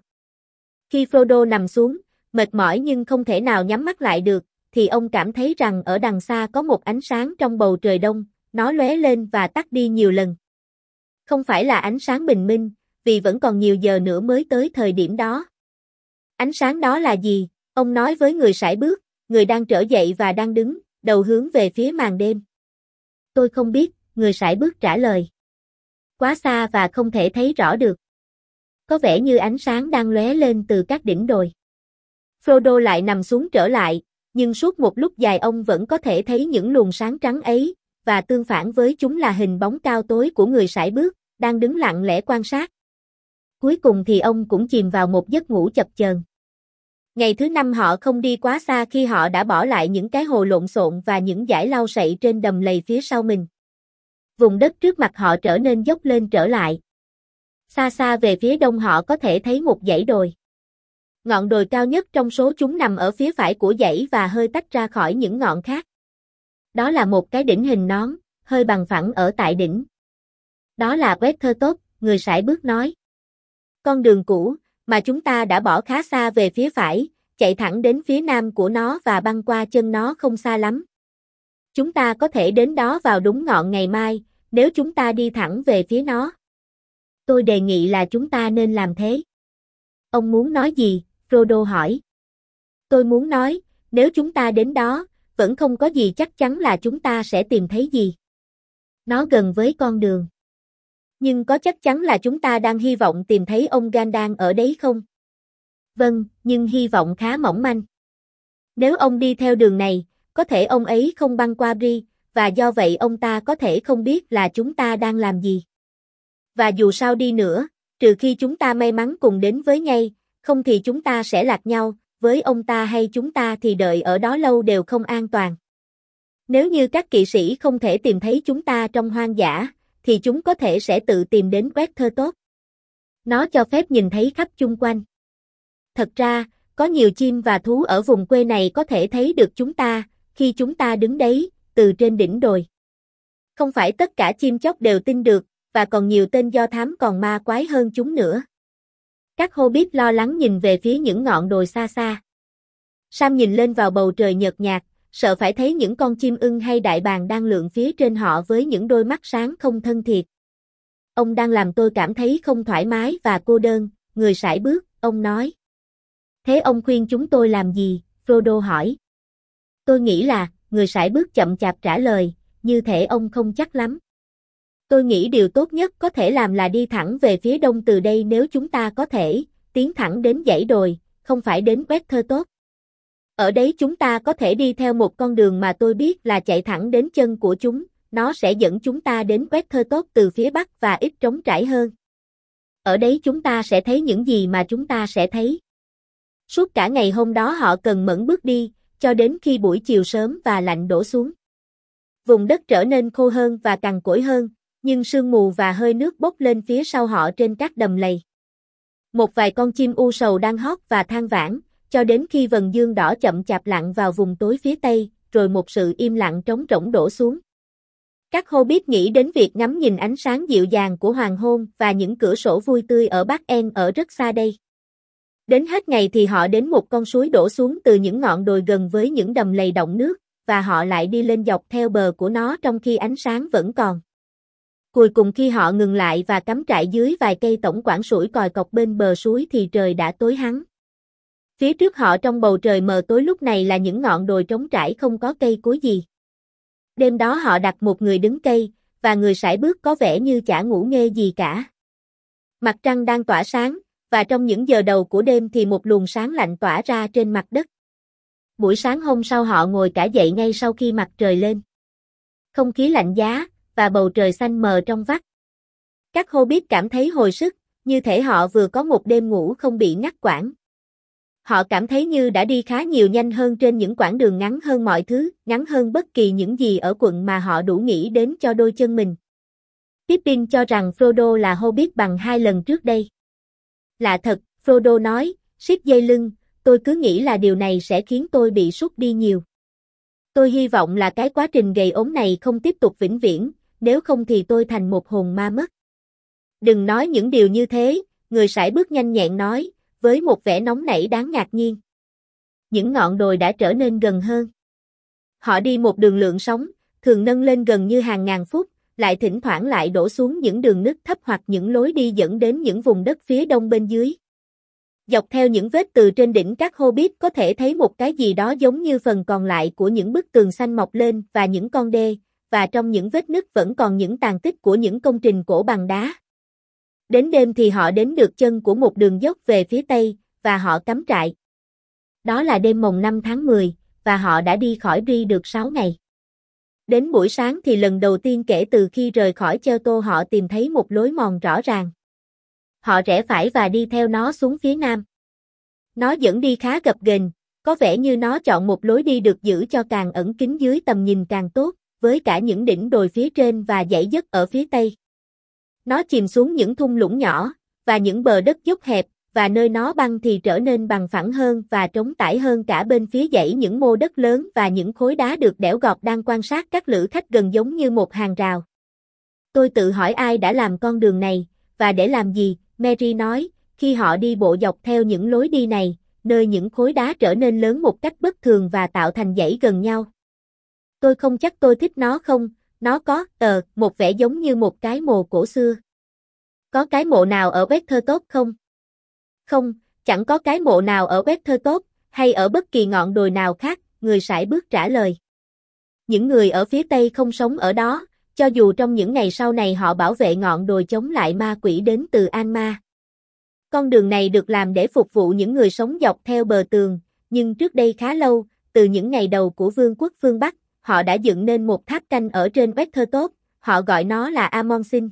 Khi Frodo nằm xuống, mệt mỏi nhưng không thể nào nhắm mắt lại được, thì ông cảm thấy rằng ở đằng xa có một ánh sáng trong bầu trời đông, nó lóe lên và tắt đi nhiều lần. Không phải là ánh sáng bình minh, vì vẫn còn nhiều giờ nữa mới tới thời điểm đó. Ánh sáng đó là gì? Ông nói với người sải bước, người đang trở dậy và đang đứng, đầu hướng về phía màn đêm. Tôi không biết, người sải bước trả lời. Quá xa và không thể thấy rõ được. Có vẻ như ánh sáng đang lóe lên từ các đỉnh đồi. Frodo lại nằm xuống trở lại, nhưng suốt một lúc dài ông vẫn có thể thấy những luồng sáng trắng ấy, và tương phản với chúng là hình bóng cao tối của người sải bước, đang đứng lặng lẽ quan sát. Cuối cùng thì ông cũng chìm vào một giấc ngủ chập chờn. Ngày thứ 5 họ không đi quá xa khi họ đã bỏ lại những cái hồ lộn xộn và những dải lau sậy trên đầm lầy phía sau mình. Vùng đất trước mặt họ trở nên dốc lên trở lại. Xa xa về phía đông họ có thể thấy một dãy đồi. Ngọn đồi cao nhất trong số chúng nằm ở phía phải của dãy và hơi tách ra khỏi những ngọn khác. Đó là một cái đỉnh hình nón, hơi bằng phẳng ở tại đỉnh. Đó là Weathertop, người sải bước nói. Con đường cũ, mà chúng ta đã bỏ khá xa về phía phải, chạy thẳng đến phía nam của nó và băng qua chân nó không xa lắm. Chúng ta có thể đến đó vào đúng ngọn ngày mai, nếu chúng ta đi thẳng về phía nó. Tôi đề nghị là chúng ta nên làm thế. Ông muốn nói gì? Frodo hỏi. Tôi muốn nói, nếu chúng ta đến đó, vẫn không có gì chắc chắn là chúng ta sẽ tìm thấy gì. Nó gần với con đường. Nhưng có chắc chắn là chúng ta đang hy vọng tìm thấy ông Gandalf ở đấy không? Vâng, nhưng hy vọng khá mỏng manh. Nếu ông đi theo đường này, có thể ông ấy không băng qua Bree, và do vậy ông ta có thể không biết là chúng ta đang làm gì. Và dù sao đi nữa, trừ khi chúng ta may mắn cùng đến với ngay, không thì chúng ta sẽ lạc nhau, với ông ta hay chúng ta thì đợi ở đó lâu đều không an toàn. Nếu như các kỵ sĩ không thể tìm thấy chúng ta trong hoang dã, thì chúng có thể sẽ tự tìm đến Weathertop. Nó cho phép nhìn thấy khắp chung quanh. Thật ra, có nhiều chim và thú ở vùng quê này có thể thấy được chúng ta, khi chúng ta đứng đấy, từ trên đỉnh đồi. Không phải tất cả chim chóc đều tin được, và còn nhiều tên do thám còn ma quái hơn chúng nữa. Các Hobbit lo lắng nhìn về phía những ngọn đồi xa xa. Sam nhìn lên vào bầu trời nhợt nhạt, sợ phải thấy những con chim ưng hay đại bàng đang lượn phía trên họ với những đôi mắt sáng không thân thiệt. Ông đang làm tôi cảm thấy không thoải mái và cô đơn, người sải bước, ông nói. Thế ông khuyên chúng tôi làm gì? Frodo hỏi. Tôi nghĩ là, người sải bước chậm chạp trả lời, như thể ông không chắc lắm. Tôi nghĩ điều tốt nhất có thể làm là đi thẳng về phía đông từ đây nếu chúng ta có thể, tiến thẳng đến dãy đồi, không phải đến Weathertop. Ở đấy chúng ta có thể đi theo một con đường mà tôi biết là chạy thẳng đến chân của chúng, nó sẽ dẫn chúng ta đến Weathertop từ phía bắc và ít trống trải hơn. Ở đấy chúng ta sẽ thấy những gì mà chúng ta sẽ thấy. Suốt cả ngày hôm đó họ cần mẫn bước đi, cho đến khi buổi chiều sớm và lạnh đổ xuống. Vùng đất trở nên khô hơn và cằn cỗi hơn, nhưng sương mù và hơi nước bốc lên phía sau họ trên các đầm lầy. Một vài con chim u sầu đang hót và than vãn, cho đến khi vầng dương đỏ chậm chạp lặn vào vùng tối phía tây, rồi một sự im lặng trống rỗng đổ xuống. Các Hobbit nghĩ đến việc ngắm nhìn ánh sáng dịu dàng của hoàng hôn và những cửa sổ vui tươi ở Bắc En ở rất xa đây. Đến hết ngày thì họ đến một con suối đổ xuống từ những ngọn đồi gần với những đầm lầy đọng nước, và họ lại đi lên dọc theo bờ của nó trong khi ánh sáng vẫn còn. Cuối cùng khi họ ngừng lại và cắm trại dưới vài cây tổng quản sủi còi cọc bên bờ suối thì trời đã tối hẳn. Phía trước họ trong bầu trời mờ tối lúc này là những ngọn đồi trống trải không có cây cối gì. Đêm đó họ đặt một người đứng cây, và người sải bước có vẻ như chả ngủ nghê gì cả. Mặt trăng đang tỏa sáng, và trong những giờ đầu của đêm thì một luồng sáng lạnh tỏa ra trên mặt đất. Buổi sáng hôm sau họ ngồi cả dậy ngay sau khi mặt trời lên. Không khí lạnh giá, và bầu trời xanh mờ trong vắt. Các Hobbit cảm thấy hồi sức, như thể họ vừa có một đêm ngủ không bị ngắt quãng. Họ cảm thấy như đã đi khá nhiều nhanh hơn trên những quãng đường ngắn hơn mọi thứ, ngắn hơn bất kỳ những gì ở quận mà họ đủ nghĩ đến cho đôi chân mình. Pippin cho rằng Frodo là Hobbit bằng 2 lần trước đây. Lạ thật, Frodo nói, siết dây lưng, tôi cứ nghĩ là điều này sẽ khiến tôi bị sút đi nhiều. Tôi hy vọng là cái quá trình gầy ốm này không tiếp tục vĩnh viễn, nếu không thì tôi thành một hồn ma mất. Đừng nói những điều như thế, người sải bước nhanh nhẹn nói, với một vẻ nóng nảy đáng ngạc nhiên. Những ngọn đồi đã trở nên gần hơn. Họ đi một đường lượn sóng, thường nâng lên gần như hàng ngàn phút, lại thỉnh thoảng lại đổ xuống những đường nứt thấp hoặc những lối đi dẫn đến những vùng đất phía đông bên dưới. Dọc theo những vết từ trên đỉnh các Hobbit có thể thấy một cái gì đó giống như phần còn lại của những bức tường xanh mọc lên và những con đê, và trong những vết nứt vẫn còn những tàn tích của những công trình cổ bằng đá. Đến đêm thì họ đến được chân của một đường dốc về phía tây, và họ cắm trại. Đó là đêm mồng 5 tháng 10, và họ đã đi khỏi Bree được 6 ngày. Đến buổi sáng thì lần đầu tiên kể từ khi rời khỏi Château họ tìm thấy một lối mòn rõ ràng. Họ rẽ phải và đi theo nó xuống phía nam. Nó dẫn đi khá gập ghềnh, có vẻ như nó chọn một lối đi được giữ cho càng ẩn kín dưới tầm nhìn càng tốt, với cả những đỉnh đồi phía trên và dãy dốc ở phía tây. Nó chìm xuống những thung lũng nhỏ, và những bờ đất dốc hẹp, và nơi nó băng thì trở nên bằng phẳng hơn và trống trải hơn cả bên phía dãy những mô đất lớn và những khối đá được đẽo gọt đang quan sát các lữ khách gần giống như một hàng rào. Tôi tự hỏi ai đã làm con đường này, và để làm gì, Merry nói, khi họ đi bộ dọc theo những lối đi này, nơi những khối đá trở nên lớn một cách bất thường và tạo thành dãy gần nhau. Tôi không chắc tôi thích nó không, nó có, một vẻ giống như một cái mộ cổ xưa. Có cái mộ nào ở Weathertop không? Không, chẳng có cái mộ nào ở Weathertop, hay ở bất kỳ ngọn đồi nào khác, người sải bước trả lời. Những người ở phía tây không sống ở đó, cho dù trong những ngày sau này họ bảo vệ ngọn đồi chống lại ma quỷ đến từ Angmar. Con đường này được làm để phục vụ những người sống dọc theo bờ tường, nhưng trước đây khá lâu, từ những ngày đầu của vương quốc phương Bắc, họ đã dựng nên một tháp canh ở trên Weathertop, họ gọi nó là Amundsen.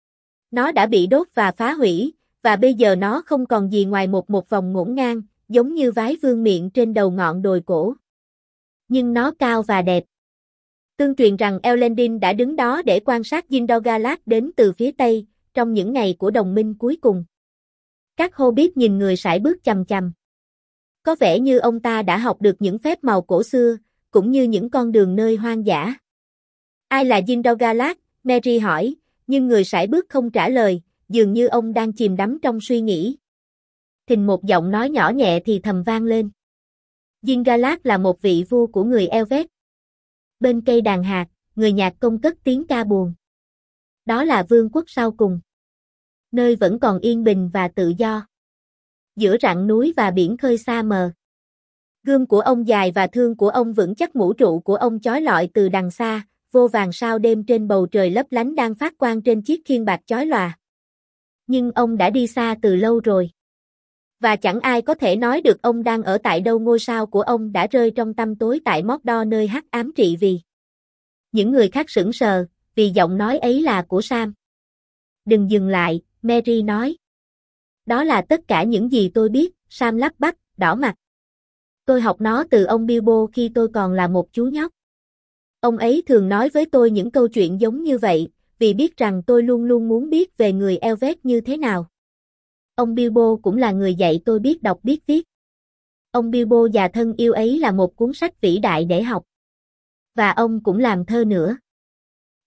Nó đã bị đốt và phá hủy, và bây giờ nó không còn gì ngoài một vòng ngổn ngang, giống như vái vương miện trên đầu ngọn đồi cổ. Nhưng nó cao và đẹp. Tương truyền rằng Elendil đã đứng đó để quan sát Jin-Dor-Galax đến từ phía tây, trong những ngày của đồng minh cuối cùng. Các Hobbit nhìn người sải bước chằm chằm. Có vẻ như ông ta đã học được những phép màu cổ xưa, cũng như những con đường nơi hoang dã. Ai là Jin-Dor-Galax? Merry hỏi, nhưng người sải bước không trả lời, dường như ông đang chìm đắm trong suy nghĩ. Thình một giọng nói nhỏ nhẹ thì thầm vang lên. Jin-Galax là một vị vua của người Elvet. Bên cây đàn hạt, người nhạc công cất tiếng ca buồn. Đó là vương quốc sau cùng. Nơi vẫn còn yên bình và tự do. Giữa rặng núi và biển khơi xa mờ. Gươm của ông dài và thương của ông vững chắc, mũ trụ của ông chói lọi từ đằng xa, vô vàng sao đêm trên bầu trời lấp lánh đang phát quang trên chiếc khiên bạc chói lòa. Nhưng ông đã đi xa từ lâu rồi. Và chẳng ai có thể nói được ông đang ở tại đâu. Ngôi sao của ông đã rơi trong tăm tối tại Mordor, nơi hắc ám trị vì. Những người khác sững sờ, vì giọng nói ấy là của Sam. Đừng dừng lại, Merry nói. Đó là tất cả những gì tôi biết, Sam lắp bắp, đỏ mặt. Tôi học nó từ ông Bilbo khi tôi còn là một chú nhóc. Ông ấy thường nói với tôi những câu chuyện giống như vậy, vì biết rằng tôi luôn luôn muốn biết về người Elvet như thế nào. Ông Bilbo cũng là người dạy tôi biết đọc biết viết. Ông Bilbo già thân yêu ấy là một cuốn sách vĩ đại để học. Và ông cũng làm thơ nữa.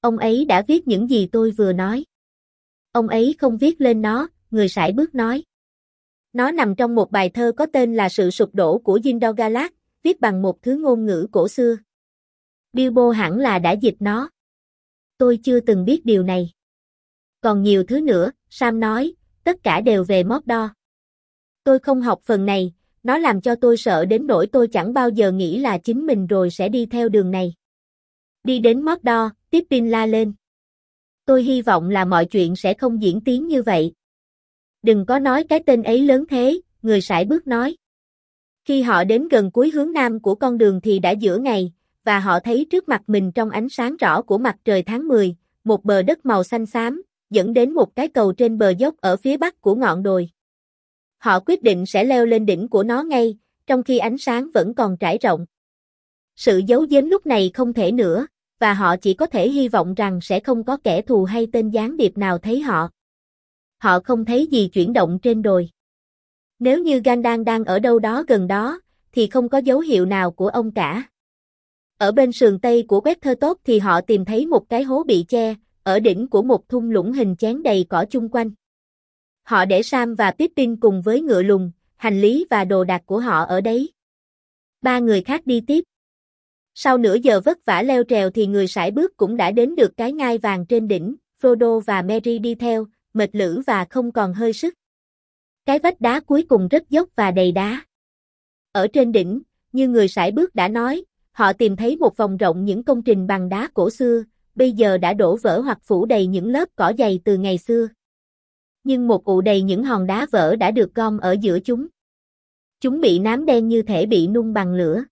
Ông ấy đã viết những gì tôi vừa nói. Ông ấy không viết lên nó, người sải bước nói. Nó nằm trong một bài thơ có tên là Sự sụp đổ của Jindogalat, viết bằng một thứ ngôn ngữ cổ xưa. Bilbo hẳn là đã dịch nó. Tôi chưa từng biết điều này. Còn nhiều thứ nữa, Sam nói, tất cả đều về Mordor. Tôi không học phần này, nó làm cho tôi sợ đến nỗi tôi chẳng bao giờ nghĩ là chính mình rồi sẽ đi theo đường này. Đi đến Mordor, Pippin la lên. Tôi hy vọng là mọi chuyện sẽ không diễn tiến như vậy. Đừng có nói cái tên ấy lớn thế, người sải bước nói. Khi họ đến gần cuối hướng nam của con đường thì đã giữa ngày, và họ thấy trước mặt mình trong ánh sáng rõ của mặt trời tháng 10, một bờ đất màu xanh xám, dẫn đến một cái cầu trên bờ dốc ở phía bắc của ngọn đồi. Họ quyết định sẽ leo lên đỉnh của nó ngay, trong khi ánh sáng vẫn còn trải rộng. Sự giấu giếm lúc này không thể nữa, và họ chỉ có thể hy vọng rằng sẽ không có kẻ thù hay tên gián điệp nào thấy họ. Họ không thấy gì chuyển động trên đồi. Nếu như Gandalf đang ở đâu đó gần đó, thì không có dấu hiệu nào của ông cả. Ở bên sườn tây của Weathertop thì họ tìm thấy một cái hố bị che, ở đỉnh của một thung lũng hình chén đầy cỏ chung quanh. Họ để Sam và Pippin cùng với ngựa lùn, hành lý và đồ đạc của họ ở đấy. 3 người khác đi tiếp. Sau nửa giờ vất vả leo trèo thì người sải bước cũng đã đến được cái ngai vàng trên đỉnh, Frodo và Merry đi theo, mệt lử và không còn hơi sức. Cái vách đá cuối cùng rất dốc và đầy đá. Ở trên đỉnh, như người sải bước đã nói, họ tìm thấy một vòng rộng những công trình bằng đá cổ xưa, bây giờ đã đổ vỡ hoặc phủ đầy những lớp cỏ dày từ ngày xưa. Nhưng một ụ đầy những hòn đá vỡ đã được gom ở giữa chúng. Chúng bị nám đen như thể bị nung bằng lửa.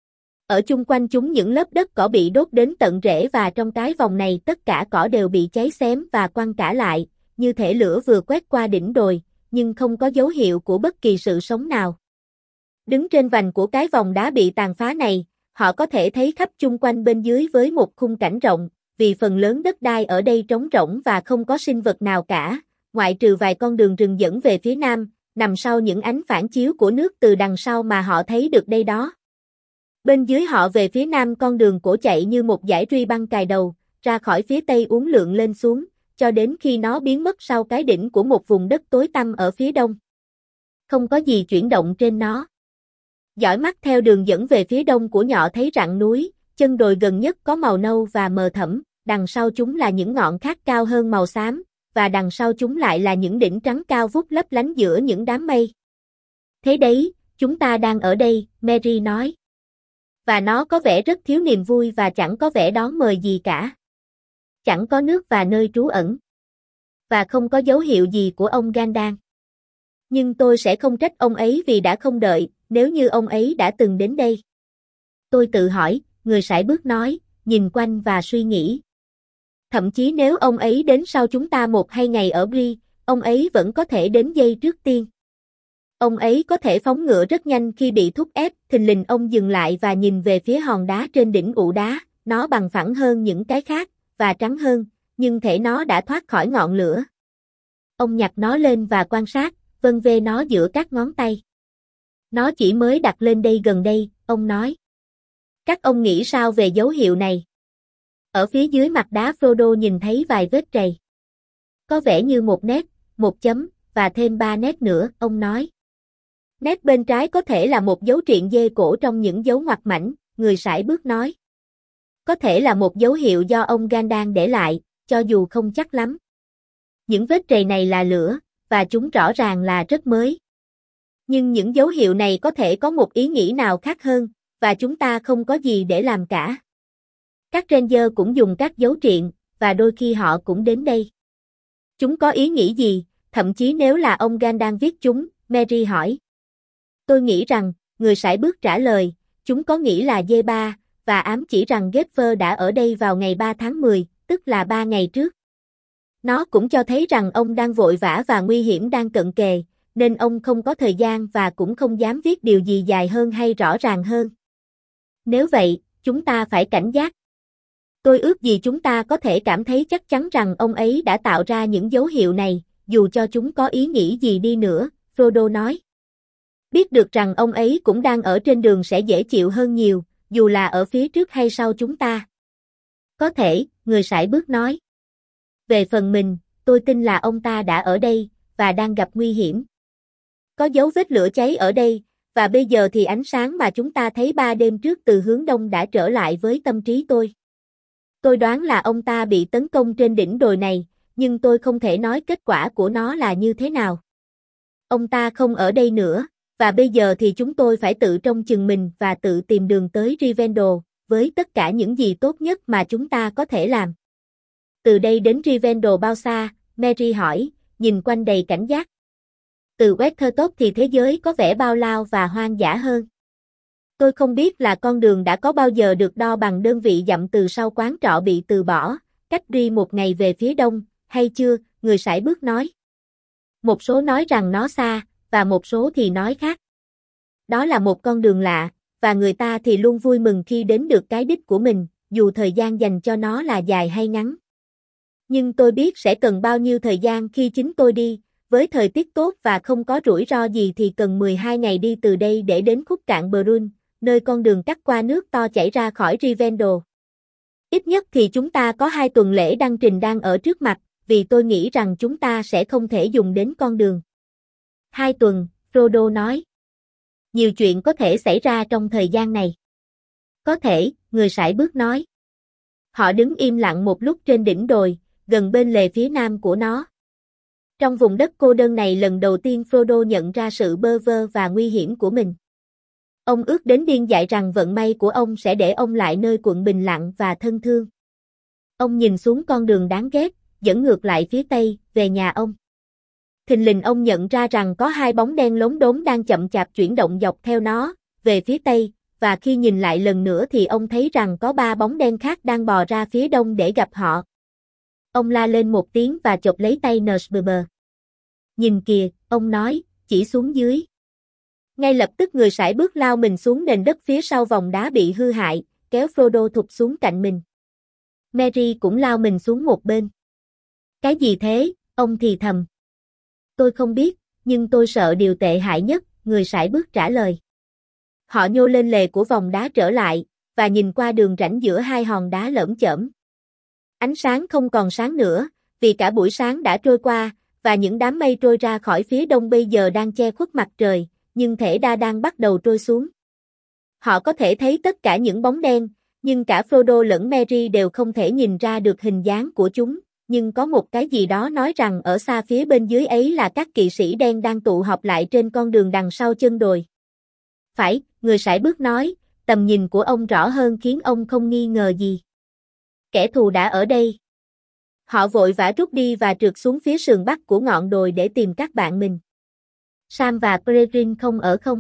Ở chung quanh chúng những lớp đất cỏ bị đốt đến tận rễ và trong cái vòng này tất cả cỏ đều bị cháy xém và quăng cả lại, như thể lửa vừa quét qua đỉnh đồi, nhưng không có dấu hiệu của bất kỳ sự sống nào. Đứng trên vành của cái vòng đá bị tàn phá này, họ có thể thấy khắp chung quanh bên dưới với một khung cảnh rộng, vì phần lớn đất đai ở đây trống rỗng và không có sinh vật nào cả, ngoại trừ vài con đường rừng dẫn về phía nam, nằm sau những ánh phản chiếu của nước từ đằng sau mà họ thấy được đây đó. Bên dưới họ về phía nam con đường cổ chạy như một dải ruy băng cài đầu, ra khỏi phía tây uốn lượn lên xuống, cho đến khi nó biến mất sau cái đỉnh của một vùng đất tối tăm ở phía đông. Không có gì chuyển động trên nó. Dõi mắt theo đường dẫn về phía đông của nhọ thấy rặng núi, chân đồi gần nhất có màu nâu và mờ thẫm, đằng sau chúng là những ngọn khác cao hơn màu xám, và đằng sau chúng lại là những đỉnh trắng cao vút lấp lánh giữa những đám mây. Thế đấy, chúng ta đang ở đây, Merry nói. Và nó có vẻ rất thiếu niềm vui và chẳng có vẻ đón mời gì cả. Chẳng có nước và nơi trú ẩn. Và không có dấu hiệu gì của ông Gandalf. Nhưng tôi sẽ không trách ông ấy vì đã không đợi, nếu như ông ấy đã từng đến đây. Tôi tự hỏi, người sải bước nói, nhìn quanh và suy nghĩ. Thậm chí nếu ông ấy đến sau chúng ta 1-2 ngày ở Bree, ông ấy vẫn có thể đến giây trước tiên. Ông ấy có thể phóng ngựa rất nhanh khi bị thúc ép, thình lình ông dừng lại và nhìn về phía hòn đá trên đỉnh ụ đá, nó bằng phẳng hơn những cái khác, và trắng hơn, nhưng thể nó đã thoát khỏi ngọn lửa. Ông nhặt nó lên và quan sát, vân vê nó giữa các ngón tay. Nó chỉ mới đặt lên đây gần đây, ông nói. Các ông nghĩ sao về dấu hiệu này? Ở phía dưới mặt đá Frodo nhìn thấy vài vết trầy. Có vẻ như một nét, một chấm, và thêm 3 nét nữa, ông nói. Nét bên trái có thể là một dấu triện dê cổ trong những dấu ngoặc mảnh, người sải bước nói. Có thể là một dấu hiệu do ông Gandalf để lại, cho dù không chắc lắm. Những vết trầy này là lửa, và chúng rõ ràng là rất mới. Nhưng những dấu hiệu này có thể có một ý nghĩ nào khác hơn, và chúng ta không có gì để làm cả. Các Ranger cũng dùng các dấu triện, và đôi khi họ cũng đến đây. Chúng có ý nghĩ gì, thậm chí nếu là ông Gandalf viết chúng, Merry hỏi. Tôi nghĩ rằng, người sải bước trả lời, chúng có nghĩ là D3, và ám chỉ rằng Gepher đã ở đây vào ngày 3 tháng 10, tức là 3 ngày trước. Nó cũng cho thấy rằng ông đang vội vã và nguy hiểm đang cận kề, nên ông không có thời gian và cũng không dám viết điều gì dài hơn hay rõ ràng hơn. Nếu vậy, chúng ta phải cảnh giác. Tôi ước gì chúng ta có thể cảm thấy chắc chắn rằng ông ấy đã tạo ra những dấu hiệu này, dù cho chúng có ý nghĩ gì đi nữa, Frodo nói. Biết được rằng ông ấy cũng đang ở trên đường sẽ dễ chịu hơn nhiều, dù là ở phía trước hay sau chúng ta. Có thể, người sải bước nói. Về phần mình, tôi tin là ông ta đã ở đây, và đang gặp nguy hiểm. Có dấu vết lửa cháy ở đây, và bây giờ thì ánh sáng mà chúng ta thấy 3 đêm trước từ hướng đông đã trở lại với tâm trí tôi. Tôi đoán là ông ta bị tấn công trên đỉnh đồi này, nhưng tôi không thể nói kết quả của nó là như thế nào. Ông ta không ở đây nữa, và bây giờ thì chúng tôi phải tự trông chừng mình và tự tìm đường tới Rivendell, với tất cả những gì tốt nhất mà chúng ta có thể làm. Từ đây đến Rivendell bao xa? Merry hỏi, nhìn quanh đầy cảnh giác. Từ Weathertop thì thế giới có vẻ bao la và hoang dã hơn. Tôi không biết là con đường đã có bao giờ được đo bằng đơn vị dặm từ sau quán trọ bị từ bỏ, cách đi một ngày về phía đông, hay chưa, người sải bước nói. Một số nói rằng nó xa, và một số thì nói khác. Đó là một con đường lạ, và người ta thì luôn vui mừng khi đến được cái đích của mình, dù thời gian dành cho nó là dài hay ngắn. Nhưng tôi biết sẽ cần bao nhiêu thời gian khi chính tôi đi, với thời tiết tốt và không có rủi ro gì thì cần 12 ngày đi từ đây để đến khúc cạn Brun, nơi con đường cắt qua nước to chảy ra khỏi Rivendell. Ít nhất thì chúng ta có 2 tuần lễ đăng trình đang ở trước mặt, vì tôi nghĩ rằng chúng ta sẽ không thể dùng đến con đường. 2 tuần, Frodo nói. Nhiều chuyện có thể xảy ra trong thời gian này. Có thể, người sải bước nói. Họ đứng im lặng một lúc trên đỉnh đồi, gần bên lề phía nam của nó. Trong vùng đất cô đơn này lần đầu tiên Frodo nhận ra sự bơ vơ và nguy hiểm của mình. Ông ước đến điên dại rằng vận may của ông sẽ để ông lại nơi quận bình lặng và thân thương. Ông nhìn xuống con đường đáng ghét, dẫn ngược lại phía tây, về nhà ông. Thình lình ông nhận ra rằng có 2 bóng đen lốm đốm đang chậm chạp chuyển động dọc theo nó, về phía tây, và khi nhìn lại lần nữa thì ông thấy rằng có 3 bóng đen khác đang bò ra phía đông để gặp họ. Ông la lên một tiếng và chộp lấy tay Nurse. Nhìn kìa, ông nói, chỉ xuống dưới. Ngay lập tức người sải bước lao mình xuống nền đất phía sau vòng đá bị hư hại, kéo Frodo thụt xuống cạnh mình. Merry cũng lao mình xuống một bên. Cái gì thế, ông thì thầm. Tôi không biết, nhưng tôi sợ điều tệ hại nhất, người sải bước trả lời. Họ nhô lên lề của vòng đá trở lại, và nhìn qua đường rãnh giữa 2 hòn đá lởm chởm. Ánh sáng không còn sáng nữa, vì cả buổi sáng đã trôi qua, và những đám mây trôi ra khỏi phía đông bây giờ đang che khuất mặt trời, nhưng thể đa đang bắt đầu trôi xuống. Họ có thể thấy tất cả những bóng đen, nhưng cả Frodo lẫn Merry đều không thể nhìn ra được hình dáng của chúng, nhưng có một cái gì đó nói rằng ở xa phía bên dưới ấy là các kỵ sĩ đen đang tụ họp lại trên con đường đằng sau chân đồi. Phải, người sải bước nói, tầm nhìn của ông rõ hơn khiến ông không nghi ngờ gì. Kẻ thù đã ở đây. Họ vội vã rút đi và trượt xuống phía sườn bắc của ngọn đồi để tìm các bạn mình. Sam và Peregrine không ở không?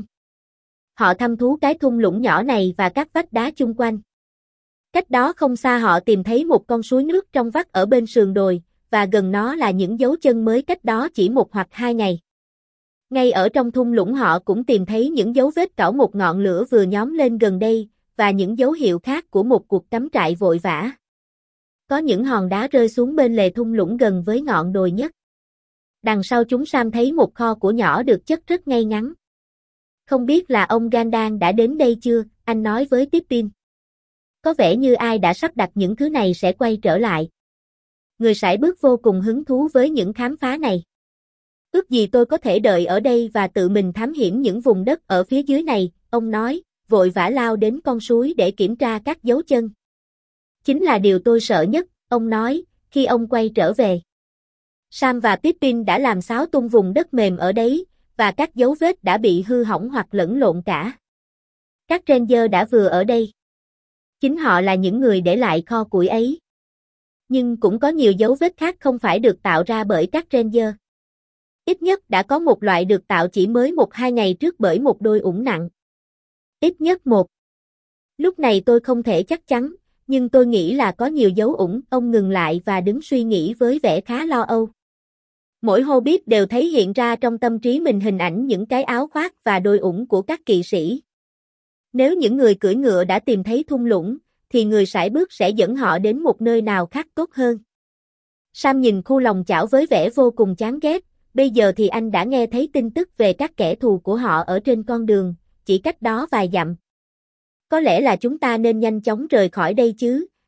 Họ thăm thú cái thung lũng nhỏ này và các vách đá chung quanh. Cách đó không xa họ tìm thấy một con suối nước trong vắt ở bên sườn đồi, và gần nó là những dấu chân mới cách đó chỉ 1 hoặc 2 ngày. Ngay ở trong thung lũng họ cũng tìm thấy những dấu vết cảo một ngọn lửa vừa nhóm lên gần đây, và những dấu hiệu khác của một cuộc cắm trại vội vã. Có những hòn đá rơi xuống bên lề thung lũng gần với ngọn đồi nhất. Đằng sau chúng Sam thấy một kho của nhỏ được chất rất ngay ngắn. Không biết là ông Gandalf đã đến đây chưa, anh nói với Pippin. Có vẻ như ai đã sắp đặt những thứ này sẽ quay trở lại. Người sải bước vô cùng hứng thú với những khám phá này. Ước gì tôi có thể đợi ở đây và tự mình thám hiểm những vùng đất ở phía dưới này, ông nói, vội vã lao đến con suối để kiểm tra các dấu chân. Chính là điều tôi sợ nhất, ông nói, khi ông quay trở về. Sam và Pippin đã làm xáo tung vùng đất mềm ở đấy, và các dấu vết đã bị hư hỏng hoặc lẫn lộn cả. Các Ranger đã vừa ở đây. Chính họ là những người để lại kho củi ấy. Nhưng cũng có nhiều dấu vết khác không phải được tạo ra bởi các Ranger. Ít nhất đã có một loại được tạo chỉ mới 1-2 ngày trước bởi một đôi ủng nặng. Ít nhất một. Lúc này tôi không thể chắc chắn, nhưng tôi nghĩ là có nhiều dấu ủng. Ông ngừng lại và đứng suy nghĩ với vẻ khá lo âu. Mỗi Hobbit đều thấy hiện ra trong tâm trí mình hình ảnh những cái áo khoác và đôi ủng của các kỵ sĩ. Nếu những người cưỡi ngựa đã tìm thấy thung lũng, thì người sải bước sẽ dẫn họ đến một nơi nào khác tốt hơn. Sam nhìn khu lòng chảo với vẻ vô cùng chán ghét, bây giờ thì anh đã nghe thấy tin tức về các kẻ thù của họ ở trên con đường, chỉ cách đó vài dặm. Có lẽ là chúng ta nên nhanh chóng rời khỏi đây chứ,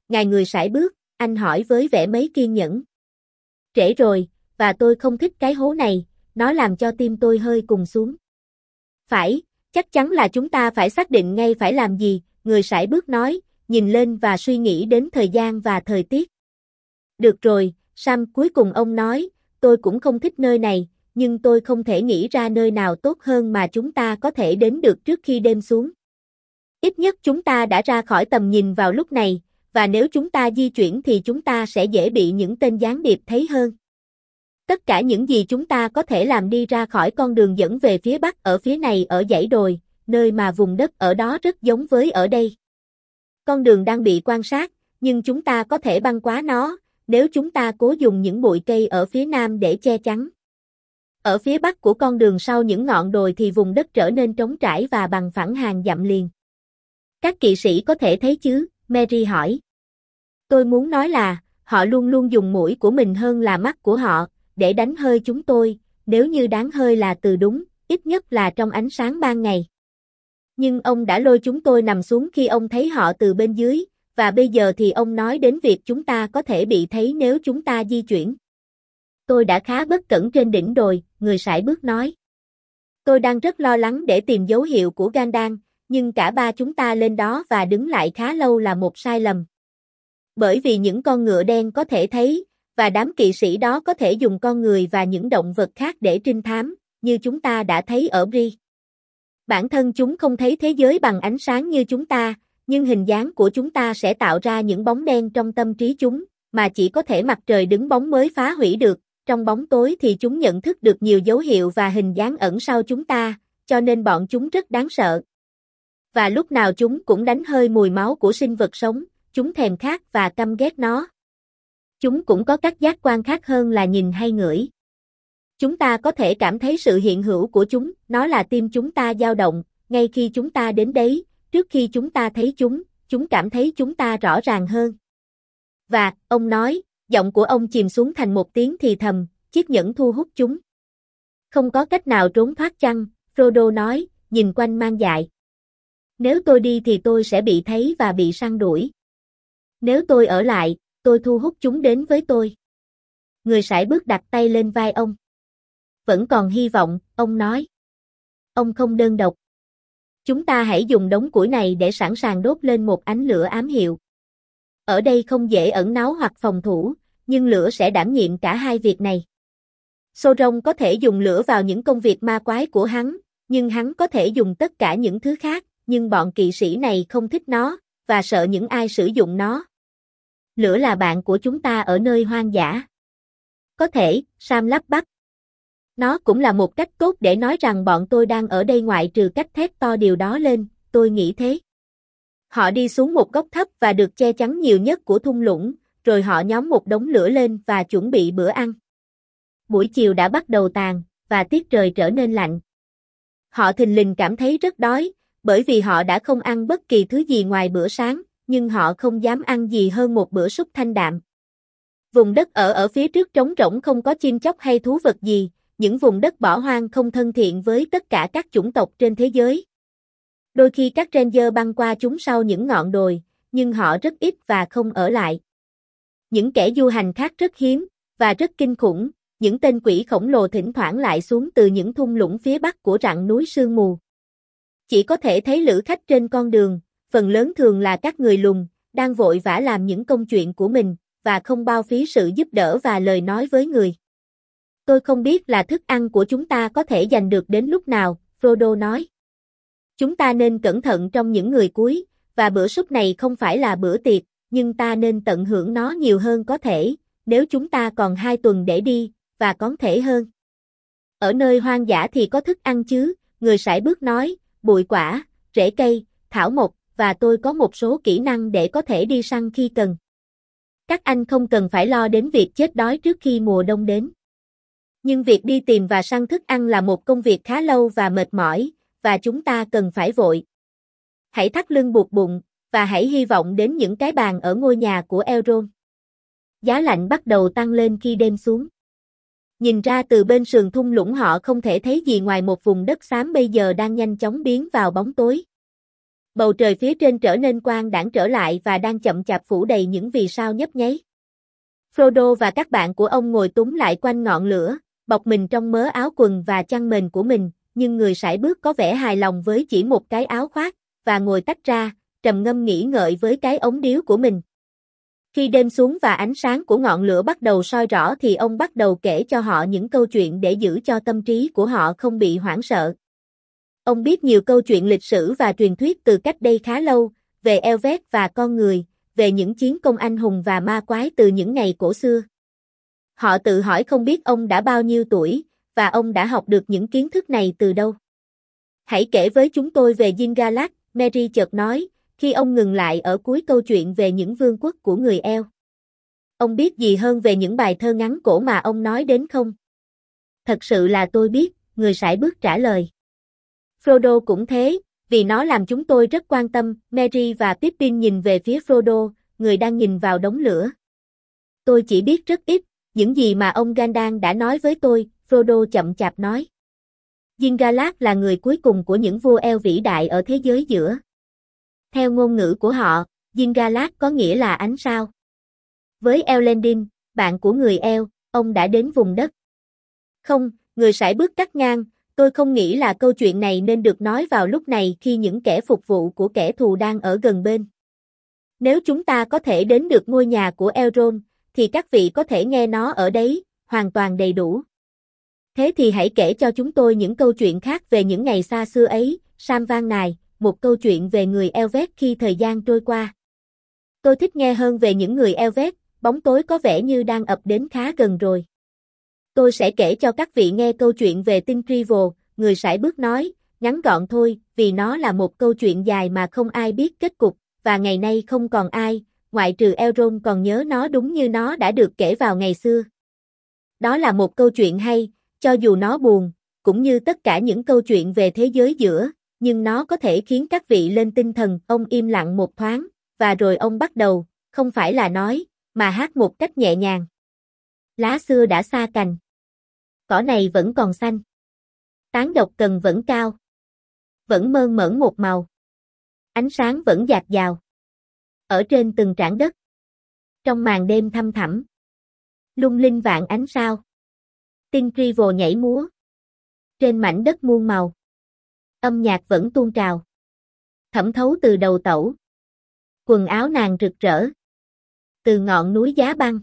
ngài người sải bước, anh hỏi với vẻ mấy kiên nhẫn. Trễ rồi, và tôi không thích cái hố này, nó làm cho tim tôi hơi cùng xuống. Phải, chắc chắn là chúng ta phải xác định ngay phải làm gì, người sải bước nói, nhìn lên và suy nghĩ đến thời gian và thời tiết. Được rồi, Sam, cuối cùng ông nói, tôi cũng không thích nơi này, nhưng tôi không thể nghĩ ra nơi nào tốt hơn mà chúng ta có thể đến được trước khi đêm xuống. Ít nhất chúng ta đã ra khỏi tầm nhìn vào lúc này, và nếu chúng ta di chuyển thì chúng ta sẽ dễ bị những tên gián điệp thấy hơn. Tất cả những gì chúng ta có thể làm đi ra khỏi con đường dẫn về phía bắc ở phía này ở dãy đồi, nơi mà vùng đất ở đó rất giống với ở đây. Con đường đang bị quan sát, nhưng chúng ta có thể băng qua nó, nếu chúng ta cố dùng những bụi cây ở phía nam để che chắn. Ở phía bắc của con đường sau những ngọn đồi thì vùng đất trở nên trống trải và bằng phẳng hàng dặm liền. Các kỵ sĩ có thể thấy chứ? Mary hỏi. Tôi muốn nói là, họ luôn luôn dùng mũi của mình hơn là mắt của họ, để đánh hơi chúng tôi, nếu như đáng hơi là từ đúng, ít nhất là trong ánh sáng ban ngày. Nhưng ông đã lôi chúng tôi nằm xuống khi ông thấy họ từ bên dưới, và bây giờ thì ông nói đến việc chúng ta có thể bị thấy nếu chúng ta di chuyển. Tôi đã khá bất cẩn trên đỉnh đồi, người sải bước nói. Tôi đang rất lo lắng để tìm dấu hiệu của Gandalf, nhưng cả ba chúng ta lên đó và đứng lại khá lâu là một sai lầm. Bởi vì những con ngựa đen có thể thấy, và đám kỵ sĩ đó có thể dùng con người và những động vật khác để trinh thám, như chúng ta đã thấy ở Bree. Bản thân chúng không thấy thế giới bằng ánh sáng như chúng ta, nhưng hình dáng của chúng ta sẽ tạo ra những bóng đen trong tâm trí chúng, mà chỉ có thể mặt trời đứng bóng mới phá hủy được. Trong bóng tối thì chúng nhận thức được nhiều dấu hiệu và hình dáng ẩn sau chúng ta, cho nên bọn chúng rất đáng sợ. Và lúc nào chúng cũng đánh hơi mùi máu của sinh vật sống, chúng thèm khát và căm ghét nó. Chúng cũng có các giác quan khác hơn là nhìn hay ngửi. Chúng ta có thể cảm thấy sự hiện hữu của chúng, nó là tim chúng ta dao động, ngay khi chúng ta đến đấy, trước khi chúng ta thấy chúng cảm thấy chúng ta rõ ràng hơn. Và, ông nói, giọng của ông chìm xuống thành một tiếng thì thầm, chiếc nhẫn thu hút chúng. Không có cách nào trốn thoát chăng, Frodo nói, nhìn quanh mang dại. Nếu tôi đi thì tôi sẽ bị thấy và bị săn đuổi. Nếu tôi ở lại, tôi thu hút chúng đến với tôi. Người sải bước đặt tay lên vai ông. Vẫn còn hy vọng, ông nói. Ông không đơn độc. Chúng ta hãy dùng đống củi này để sẵn sàng đốt lên một ánh lửa ám hiệu. Ở đây không dễ ẩn náu hoặc phòng thủ, nhưng lửa sẽ đảm nhiệm cả hai việc này. Sauron có thể dùng lửa vào những công việc ma quái của hắn, nhưng hắn có thể dùng tất cả những thứ khác, nhưng bọn kỵ sĩ này không thích nó, và sợ những ai sử dụng nó. Lửa là bạn của chúng ta ở nơi hoang dã. Có thể, Sam lắp bắp. Nó cũng là một cách tốt để nói rằng bọn tôi đang ở đây ngoại trừ cách thét to điều đó lên, tôi nghĩ thế. Họ đi xuống một góc thấp và được che chắn nhiều nhất của thung lũng, rồi họ nhóm một đống lửa lên và chuẩn bị bữa ăn. Buổi chiều đã bắt đầu tàn, và tiết trời trở nên lạnh. Họ thình lình cảm thấy rất đói, bởi vì họ đã không ăn bất kỳ thứ gì ngoài bữa sáng, nhưng họ không dám ăn gì hơn một bữa súp thanh đạm. Vùng đất ở phía trước trống rỗng không có chim chóc hay thú vật gì, những vùng đất bỏ hoang không thân thiện với tất cả các chủng tộc trên thế giới. Đôi khi các ranger băng qua chúng sau những ngọn đồi, nhưng họ rất ít và không ở lại. Những kẻ du hành khác rất hiếm, và rất kinh khủng, những tên quỷ khổng lồ thỉnh thoảng lại xuống từ những thung lũng phía bắc của rặng núi sương mù. Chỉ có thể thấy lữ khách trên con đường, phần lớn thường là các người lùn, đang vội vã làm những công chuyện của mình, và không bao phí sự giúp đỡ và lời nói với người. Tôi không biết là thức ăn của chúng ta có thể giành được đến lúc nào, Frodo nói. Chúng ta nên cẩn thận trong những người cuối, và bữa súp này không phải là bữa tiệc, nhưng ta nên tận hưởng nó nhiều hơn có thể, nếu chúng ta còn 2 tuần để đi, và có thể hơn. Ở nơi hoang dã thì có thức ăn chứ, người sải bước nói, bụi quả, rễ cây, thảo mộc, và tôi có một số kỹ năng để có thể đi săn khi cần. Các anh không cần phải lo đến việc chết đói trước khi mùa đông đến. Nhưng việc đi tìm và săn thức ăn là một công việc khá lâu và mệt mỏi, và chúng ta cần phải vội. Hãy thắt lưng buộc bụng, và hãy hy vọng đến những cái bàn ở ngôi nhà của Elrond. Giá lạnh bắt đầu tăng lên khi đêm xuống. Nhìn ra từ bên sườn thung lũng họ không thể thấy gì ngoài một vùng đất xám bây giờ đang nhanh chóng biến vào bóng tối. Bầu trời phía trên trở nên quang đãng trở lại và đang chậm chạp phủ đầy những vì sao nhấp nháy. Frodo và các bạn của ông ngồi túm lại quanh ngọn lửa, bọc mình trong mớ áo quần và chăn mền của mình, nhưng người sải bước có vẻ hài lòng với chỉ một cái áo khoác, và ngồi tách ra, trầm ngâm nghĩ ngợi với cái ống điếu của mình. Khi đêm xuống và ánh sáng của ngọn lửa bắt đầu soi rõ thì ông bắt đầu kể cho họ những câu chuyện để giữ cho tâm trí của họ không bị hoảng sợ. Ông biết nhiều câu chuyện lịch sử và truyền thuyết từ cách đây khá lâu, về Elvet và con người, về những chiến công anh hùng và ma quái từ những ngày cổ xưa. Họ tự hỏi không biết ông đã bao nhiêu tuổi, và ông đã học được những kiến thức này từ đâu. Hãy kể với chúng tôi về Gil-galad, Merry chợt nói, khi ông ngừng lại ở cuối câu chuyện về những vương quốc của người Eo. Ông biết gì hơn về những bài thơ ngắn cổ mà ông nói đến không? Thật sự là tôi biết, người sải bước trả lời. Frodo cũng thế, vì nó làm chúng tôi rất quan tâm. Merry và Pippin nhìn về phía Frodo, người đang nhìn vào đống lửa. Tôi chỉ biết rất ít, những gì mà ông Gandalf đã nói với tôi, Frodo chậm chạp nói. Gil-galad là người cuối cùng của những vua Eo vĩ đại ở thế giới giữa. Theo ngôn ngữ của họ, Gil-galad có nghĩa là ánh sao. Với Elendil, bạn của người Eo, ông đã đến vùng đất. Không, người sải bước cắt ngang, tôi không nghĩ là câu chuyện này nên được nói vào lúc này khi những kẻ phục vụ của kẻ thù đang ở gần bên. Nếu chúng ta có thể đến được ngôi nhà của Elrond, thì các vị có thể nghe nó ở đấy, hoàn toàn đầy đủ. Thế thì hãy kể cho chúng tôi những câu chuyện khác về những ngày xa xưa ấy, Sam van này, một câu chuyện về người Elvet khi thời gian trôi qua. Tôi thích nghe hơn về những người Elvet, bóng tối có vẻ như đang ập đến khá gần rồi. Tôi sẽ kể cho các vị nghe câu chuyện về Tindrivel, người sải bước nói, ngắn gọn thôi, vì nó là một câu chuyện dài mà không ai biết kết cục, và ngày nay không còn ai, ngoại trừ Elrond còn nhớ nó đúng như nó đã được kể vào ngày xưa. Đó là một câu chuyện hay, cho dù nó buồn, cũng như tất cả những câu chuyện về thế giới giữa, nhưng nó có thể khiến các vị lên tinh thần. Ông im lặng một thoáng, và rồi ông bắt đầu, không phải là nói, mà hát một cách nhẹ nhàng. Lá xưa đã xa cành. Cỏ này vẫn còn xanh. Tán độc cần vẫn cao. Vẫn mơn mởn một màu. Ánh sáng vẫn dạt dào. Ở trên từng trảng đất. Trong màn đêm thăm thẳm. Lung linh vạn ánh sao. Tindrivel nhảy múa. Trên mảnh đất muôn màu. Âm nhạc vẫn tuôn trào. Thẩm thấu từ đầu tẩu. Quần áo nàng rực rỡ. Từ ngọn núi giá băng.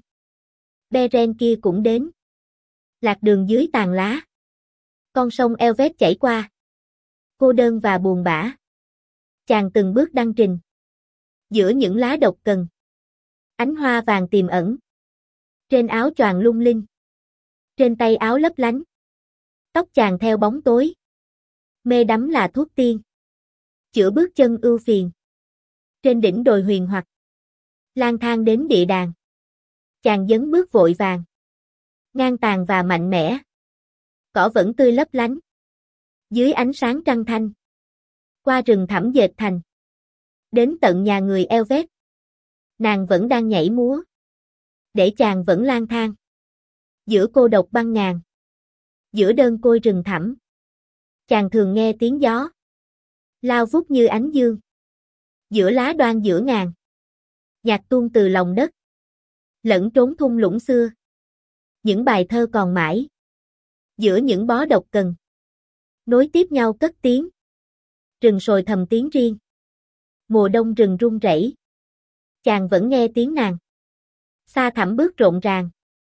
Beren kia cũng đến. Lạc đường dưới tàn lá. Con sông Elvet chảy qua. Cô đơn và buồn bã. Chàng từng bước đăng trình. Giữa những lá độc cần. Ánh hoa vàng tiềm ẩn. Trên áo choàng lung linh. Trên tay áo lấp lánh. Tóc chàng theo bóng tối. Mê đắm là thuốc tiên. Chữa bước chân ưu phiền. Trên đỉnh đồi huyền hoặc. Lang thang đến địa đàng. Chàng dấn bước vội vàng. Ngang tàn và mạnh mẽ. Cỏ vẫn tươi lấp lánh. Dưới ánh sáng trăng thanh. Qua rừng thẳm dệt thành. Đến tận nhà người Elvet. Nàng vẫn đang nhảy múa. Để chàng vẫn lang thang. Giữa cô độc băng ngàn. Giữa đơn côi rừng thẳm. Chàng thường nghe tiếng gió. Lao vút như ánh dương. Giữa lá đoan giữa ngàn. Nhạc tuôn từ lòng đất. Lẫn trốn thung lũng xưa. Những bài thơ còn mãi. Giữa những bó độc cần. Nối tiếp nhau cất tiếng. Rừng sồi thầm tiếng riêng. Mùa đông rừng rung rẩy. Chàng vẫn nghe tiếng nàng. Xa thẳm bước rộn ràng.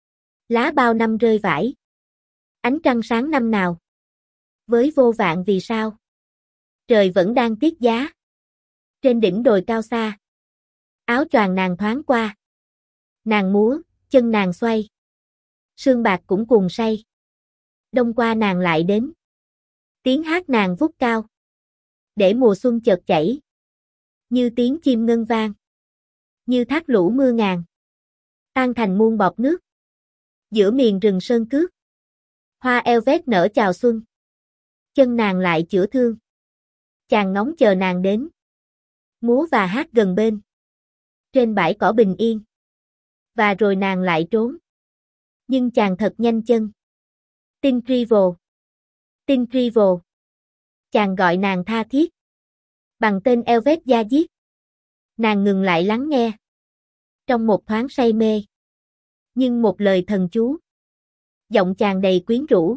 Lá bao năm rơi vãi. Ánh trăng sáng năm nào. Với vô vạn vì sao. Trời vẫn đang tiết giá. Trên đỉnh đồi cao xa. Áo choàng nàng thoáng qua. Nàng múa, chân nàng xoay. Sương bạc cũng cùng say. Đông qua nàng lại đến. Tiếng hát nàng vút cao. Để mùa xuân chợt chảy. Như tiếng chim ngân vang. Như thác lũ mưa ngàn. Tan thành muôn bọt nước. Giữa miền rừng sơn cước. Hoa Elvet nở chào xuân. Chân nàng lại chữa thương. Chàng ngóng chờ nàng đến. Múa và hát gần bên. Trên bãi cỏ bình yên. Và rồi nàng lại trốn. Nhưng chàng thật nhanh chân. Tindrivel. Tindrivel. Chàng gọi nàng tha thiết. Bằng tên Elvet da diết. Nàng ngừng lại lắng nghe. Trong một thoáng say mê. Nhưng một lời thần chú. Giọng chàng đầy quyến rũ.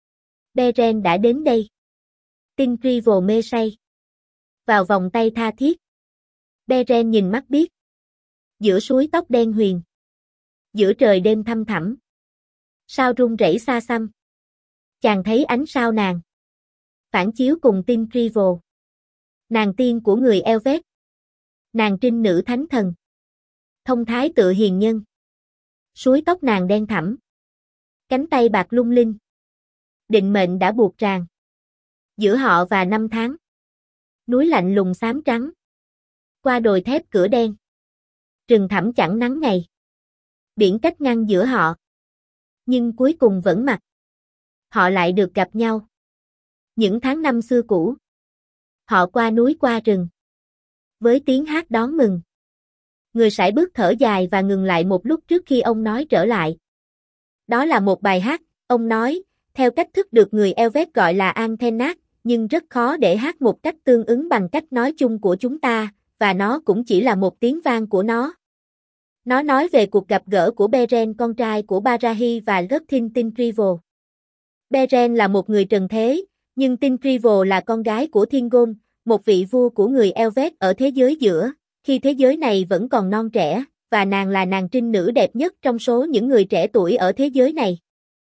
Beren đã đến đây. Tinh Rival mê say. Vào vòng tay tha thiết. Beren nhìn mắt biết. Giữa suối tóc đen huyền. Giữa trời đêm thăm thẳm. Sao rung rẩy xa xăm. Chàng thấy ánh sao nàng. Phản chiếu cùng Tinh Rival. Nàng tiên của người Elvet. Nàng trinh nữ thánh thần. Thông thái tựa hiền nhân. Suối tóc nàng đen thẳm. Cánh tay bạc lung linh. Định mệnh đã buộc ràng. Giữa họ và năm tháng. Núi lạnh lùng xám trắng. Qua đồi thép cửa đen. Rừng thẳm chẳng nắng ngày. Biển cách ngăn giữa họ. Nhưng cuối cùng vẫn mặc. Họ lại được gặp nhau. Những tháng năm xưa cũ. Họ qua núi qua rừng. Với tiếng hát đón mừng. Người sải bước thở dài và ngừng lại một lúc trước khi ông nói trở lại. Đó là một bài hát, ông nói, theo cách thức được người Elvet gọi là Anthenac, nhưng rất khó để hát một cách tương ứng bằng cách nói chung của chúng ta, và nó cũng chỉ là một tiếng vang của nó. Nó nói về cuộc gặp gỡ của Beren con trai của Barahi và Lurthin Tinrival. Beren là một người trần thế, nhưng Tinrival là con gái của Thingol, một vị vua của người Elvet ở thế giới giữa, khi thế giới này vẫn còn non trẻ, và nàng là nàng trinh nữ đẹp nhất trong số những người trẻ tuổi ở thế giới này.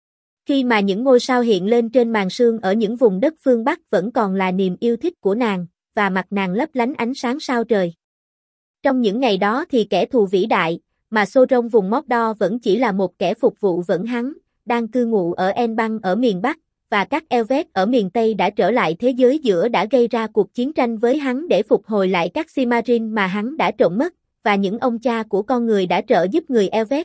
Khi mà những ngôi sao hiện lên trên màn sương ở những vùng đất phương Bắc vẫn còn là niềm yêu thích của nàng, và mặt nàng lấp lánh ánh sáng sao trời. Trong những ngày đó thì kẻ thù vĩ đại, mà Sauron vùng Mordor vẫn chỉ là một kẻ phục vụ vẫn hắn, đang cư ngụ ở Enbang ở miền Bắc, và các Elvet ở miền Tây đã trở lại thế giới giữa đã gây ra cuộc chiến tranh với hắn để phục hồi lại các Silmaril mà hắn đã trộm mất, và những ông cha của con người đã trợ giúp người Elvet.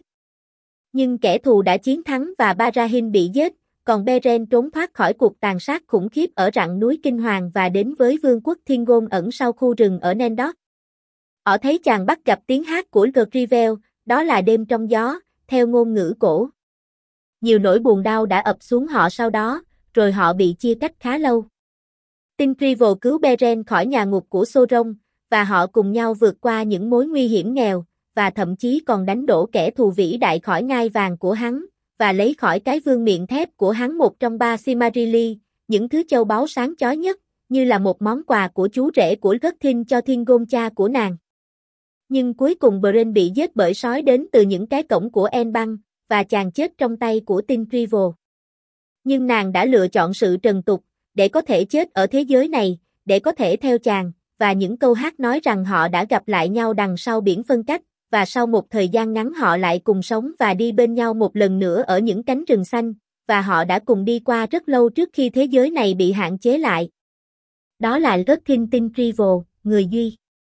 Nhưng kẻ thù đã chiến thắng và Barahin bị giết, còn Beren trốn thoát khỏi cuộc tàn sát khủng khiếp ở rặng núi Kinh Hoàng và đến với vương quốc Thingol ẩn sau khu rừng ở Nendor. Họ thấy chàng bắt gặp tiếng hát của Grivel, đó là đêm trong gió, theo ngôn ngữ cổ. Nhiều nỗi buồn đau đã ập xuống họ sau đó, rồi họ bị chia cách khá lâu. Tinrival cứu Beren khỏi nhà ngục của Sauron, và họ cùng nhau vượt qua những mối nguy hiểm nghèo, và thậm chí còn đánh đổ kẻ thù vĩ đại khỏi ngai vàng của hắn, và lấy khỏi cái vương miện thép của hắn một trong 3 Silmarili, những thứ châu báu sáng chói nhất, như là một món quà của chú rể của Lurthin cho Thingol cha của nàng. Nhưng cuối cùng Beren bị giết bởi sói đến từ những cái cổng của Enbang, và chàng chết trong tay của Tinrival. Nhưng nàng đã lựa chọn sự trần tục, để có thể chết ở thế giới này, để có thể theo chàng, và những câu hát nói rằng họ đã gặp lại nhau đằng sau biển phân cách, và sau một thời gian ngắn họ lại cùng sống và đi bên nhau một lần nữa ở những cánh rừng xanh, và họ đã cùng đi qua rất lâu trước khi thế giới này bị hạn chế lại. Đó là Lurthin Tinrival, người duy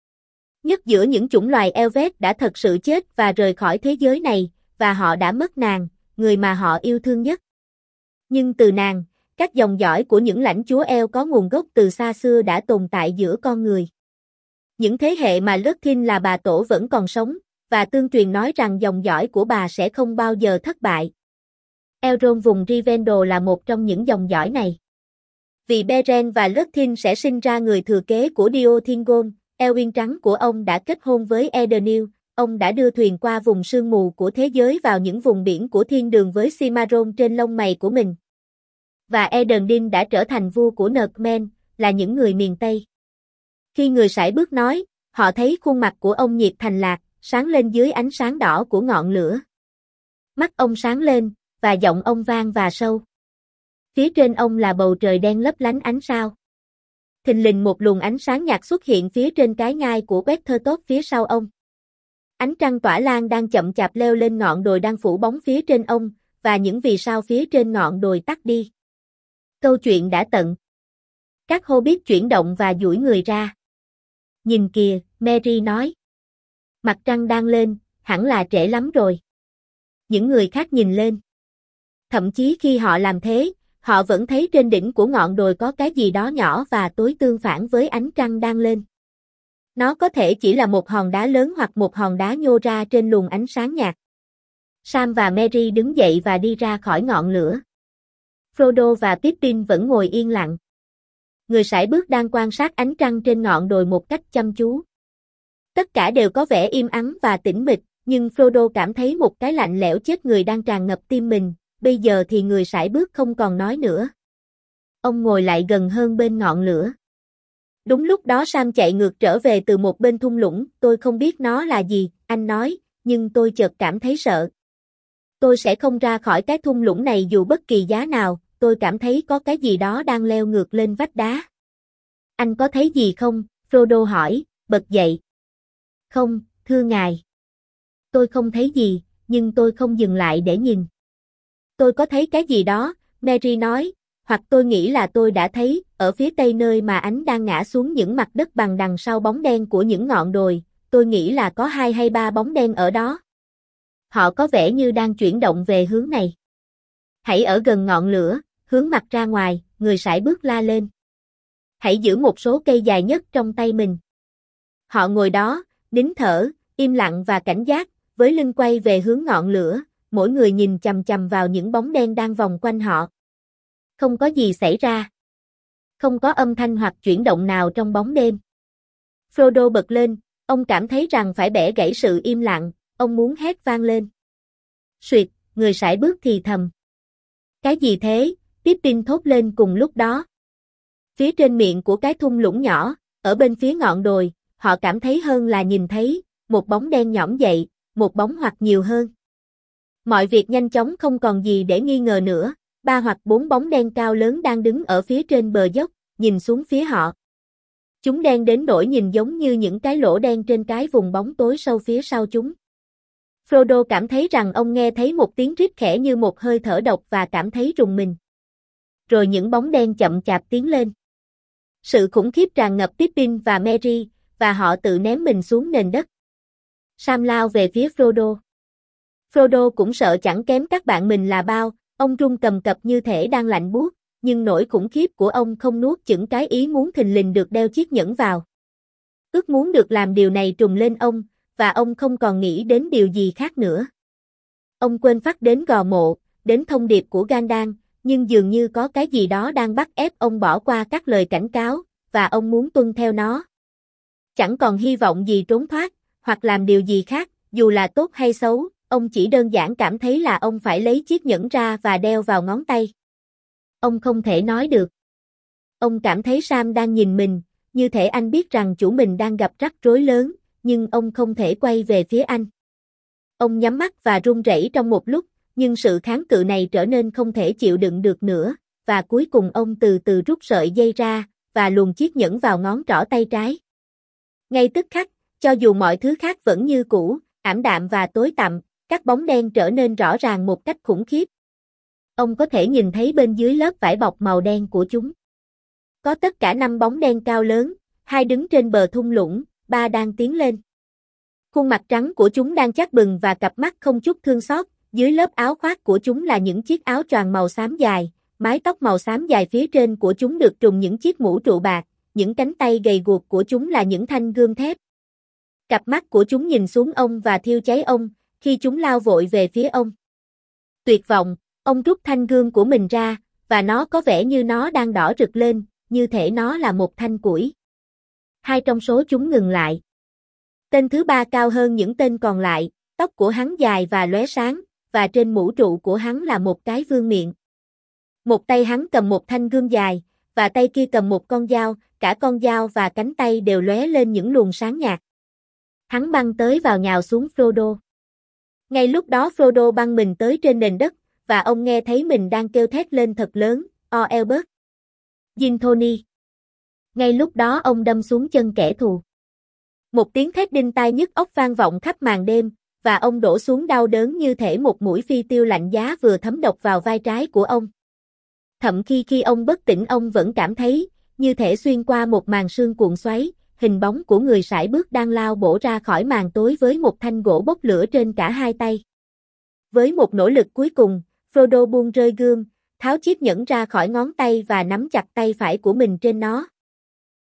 nhất giữa những chủng loài Elvet đã thật sự chết và rời khỏi thế giới này, và họ đã mất nàng, người mà họ yêu thương nhất. Nhưng từ nàng, các dòng dõi của những lãnh chúa El có nguồn gốc từ xa xưa đã tồn tại giữa con người. Những thế hệ mà Lurthin là bà tổ vẫn còn sống, và tương truyền nói rằng dòng dõi của bà sẽ không bao giờ thất bại. Elrond vùng Rivendell là một trong những dòng dõi này. Vì Beren và Lurthin sẽ sinh ra người thừa kế của Dio Thingol, Elwyn trắng của ông đã kết hôn với Eärendil, ông đã đưa thuyền qua vùng sương mù của thế giới vào những vùng biển của thiên đường với Cimarron trên lông mày của mình. Và Eärendil đã trở thành vua của Northmen, là những người miền Tây. Khi người sải bước nói, họ thấy khuôn mặt của ông nhiệt thành lạc, sáng lên dưới ánh sáng đỏ của ngọn lửa. Mắt ông sáng lên, và giọng ông vang và sâu. Phía trên ông là bầu trời đen lấp lánh ánh sao. Thình lình một luồng ánh sáng nhạt xuất hiện phía trên cái ngai của Weathertop phía sau ông. Ánh trăng tỏa lan đang chậm chạp leo lên ngọn đồi đang phủ bóng phía trên ông, và những vì sao phía trên ngọn đồi tắt đi. Câu chuyện đã tận. Các Hobbit chuyển động và duỗi người ra. Nhìn kìa, Merry nói. Mặt trăng đang lên, hẳn là trễ lắm rồi. Những người khác nhìn lên. Thậm chí khi họ làm thế, họ vẫn thấy trên đỉnh của ngọn đồi có cái gì đó nhỏ và tối tương phản với ánh trăng đang lên. Nó có thể chỉ là một hòn đá lớn hoặc một hòn đá nhô ra trên luồng ánh sáng nhạt. Sam và Merry đứng dậy và đi ra khỏi ngọn lửa. Frodo và Pippin vẫn ngồi yên lặng. người sải bước đang quan sát ánh trăng trên ngọn đồi một cách chăm chú. Tất cả đều có vẻ im ắng và tĩnh mịch, nhưng Frodo cảm thấy một cái lạnh lẽo chết người đang tràn ngập tim mình, bây giờ thì người sải bước không còn nói nữa. Ông ngồi lại gần hơn bên ngọn lửa. Đúng lúc đó Sam chạy ngược trở về từ một bên thung lũng, tôi không biết nó là gì, anh nói, nhưng tôi chợt cảm thấy sợ. Tôi sẽ không ra khỏi cái thung lũng này dù bất kỳ giá nào, tôi cảm thấy có cái gì đó đang leo ngược lên vách đá. Anh có thấy gì không? Frodo hỏi, bật dậy. Không, thưa ngài. Tôi không thấy gì, nhưng tôi không dừng lại để nhìn. Tôi có thấy cái gì đó, Merry nói, hoặc tôi nghĩ là tôi đã thấy, ở phía tây nơi mà ánh đang ngã xuống những mặt đất bằng đằng sau bóng đen của những ngọn đồi, tôi nghĩ là có 2 hay 3 bóng đen ở đó. Họ có vẻ như đang chuyển động về hướng này. Hãy ở gần ngọn lửa, hướng mặt ra ngoài, người sải bước la lên. Hãy giữ một số cây dài nhất trong tay mình. Họ ngồi đó, nín thở, im lặng và cảnh giác, với lưng quay về hướng ngọn lửa, mỗi người nhìn chằm chằm vào những bóng đen đang vòng quanh họ. Không có gì xảy ra. Không có âm thanh hoặc chuyển động nào trong bóng đêm. Frodo bật lên, ông cảm thấy rằng phải bẻ gãy sự im lặng, ông muốn hét vang lên. Suyệt, người sải bước thì thầm. Cái gì thế? Pippin thốt lên cùng lúc đó. Phía trên miệng của cái thung lũng nhỏ, ở bên phía ngọn đồi, họ cảm thấy hơn là nhìn thấy, một bóng đen nhỏm dậy, một bóng hoặc nhiều hơn. Mọi việc nhanh chóng không còn gì để nghi ngờ nữa, 3 hoặc 4 bóng đen cao lớn đang đứng ở phía trên bờ dốc, nhìn xuống phía họ. Chúng đen đến nỗi nhìn giống như những cái lỗ đen trên cái vùng bóng tối sâu phía sau chúng. Frodo cảm thấy rằng ông nghe thấy một tiếng rít khẽ như một hơi thở độc và cảm thấy rùng mình. Rồi những bóng đen chậm chạp tiến lên. Sự khủng khiếp tràn ngập Pippin và Merry, và họ tự ném mình xuống nền đất. Sam lao về phía Frodo. Frodo cũng sợ chẳng kém các bạn mình là bao, ông run cầm cập như thể đang lạnh buốt, nhưng nỗi khủng khiếp của ông không nuốt chửng cái ý muốn thình lình được đeo chiếc nhẫn vào. Ước muốn được làm điều này trùng lên ông, và ông không còn nghĩ đến điều gì khác nữa. Ông quên phát đến gò mộ, đến thông điệp của Gandalf, nhưng dường như có cái gì đó đang bắt ép ông bỏ qua các lời cảnh cáo, và ông muốn tuân theo nó. Chẳng còn hy vọng gì trốn thoát, hoặc làm điều gì khác, dù là tốt hay xấu, ông chỉ đơn giản cảm thấy là ông phải lấy chiếc nhẫn ra và đeo vào ngón tay. Ông không thể nói được. Ông cảm thấy Sam đang nhìn mình, như thể anh biết rằng chủ mình đang gặp rắc rối lớn, nhưng ông không thể quay về phía anh. Ông nhắm mắt và run rẩy trong một lúc, nhưng sự kháng cự này trở nên không thể chịu đựng được nữa, và cuối cùng ông từ từ rút sợi dây ra, và luồn chiếc nhẫn vào ngón trỏ tay trái. Ngay tức khắc, cho dù mọi thứ khác vẫn như cũ, ảm đạm và tối tăm, các bóng đen trở nên rõ ràng một cách khủng khiếp. Ông có thể nhìn thấy bên dưới lớp vải bọc màu đen của chúng. Có tất cả 5 bóng đen cao lớn, 2 đứng trên bờ thung lũng, 3 đang tiến lên. Khuôn mặt trắng của chúng đang chát bừng và cặp mắt không chút thương xót, dưới lớp áo khoác của chúng là những chiếc áo choàng màu xám dài, mái tóc màu xám dài phía trên của chúng được trùm những chiếc mũ trụ bạc, những cánh tay gầy guộc của chúng là những thanh gươm thép. Cặp mắt của chúng nhìn xuống ông và thiêu cháy ông, khi chúng lao vội về phía ông. Tuyệt vọng, ông rút thanh gươm của mình ra, và nó có vẻ như nó đang đỏ rực lên, như thể nó là một thanh củi. 2 trong số chúng ngừng lại. Tên thứ 3 cao hơn những tên còn lại, tóc của hắn dài và lóe sáng, và trên mũ trụ của hắn là một cái vương miện. Một tay hắn cầm một thanh gươm dài, và tay kia cầm một con dao, cả con dao và cánh tay đều lóe lên những luồng sáng nhạt. Hắn băng tới vào nhào xuống Frodo. Ngay lúc đó Frodo băng mình tới trên nền đất, và ông nghe thấy mình đang kêu thét lên thật lớn, "O Elbert! Ginthony!" Ngay lúc đó ông đâm xuống chân kẻ thù. Một tiếng thét đinh tai nhức óc vang vọng khắp màn đêm, và ông đổ xuống đau đớn như thể một mũi phi tiêu lạnh giá vừa thấm độc vào vai trái của ông. Thậm khi ông bất tỉnh ông vẫn cảm thấy, như thể xuyên qua một màn sương cuộn xoáy, hình bóng của người sải bước đang lao bổ ra khỏi màn tối với một thanh gỗ bốc lửa trên cả 2 tay. Với một nỗ lực cuối cùng, Frodo buông rơi gươm, tháo chiếc nhẫn ra khỏi ngón tay và nắm chặt tay phải của mình trên nó.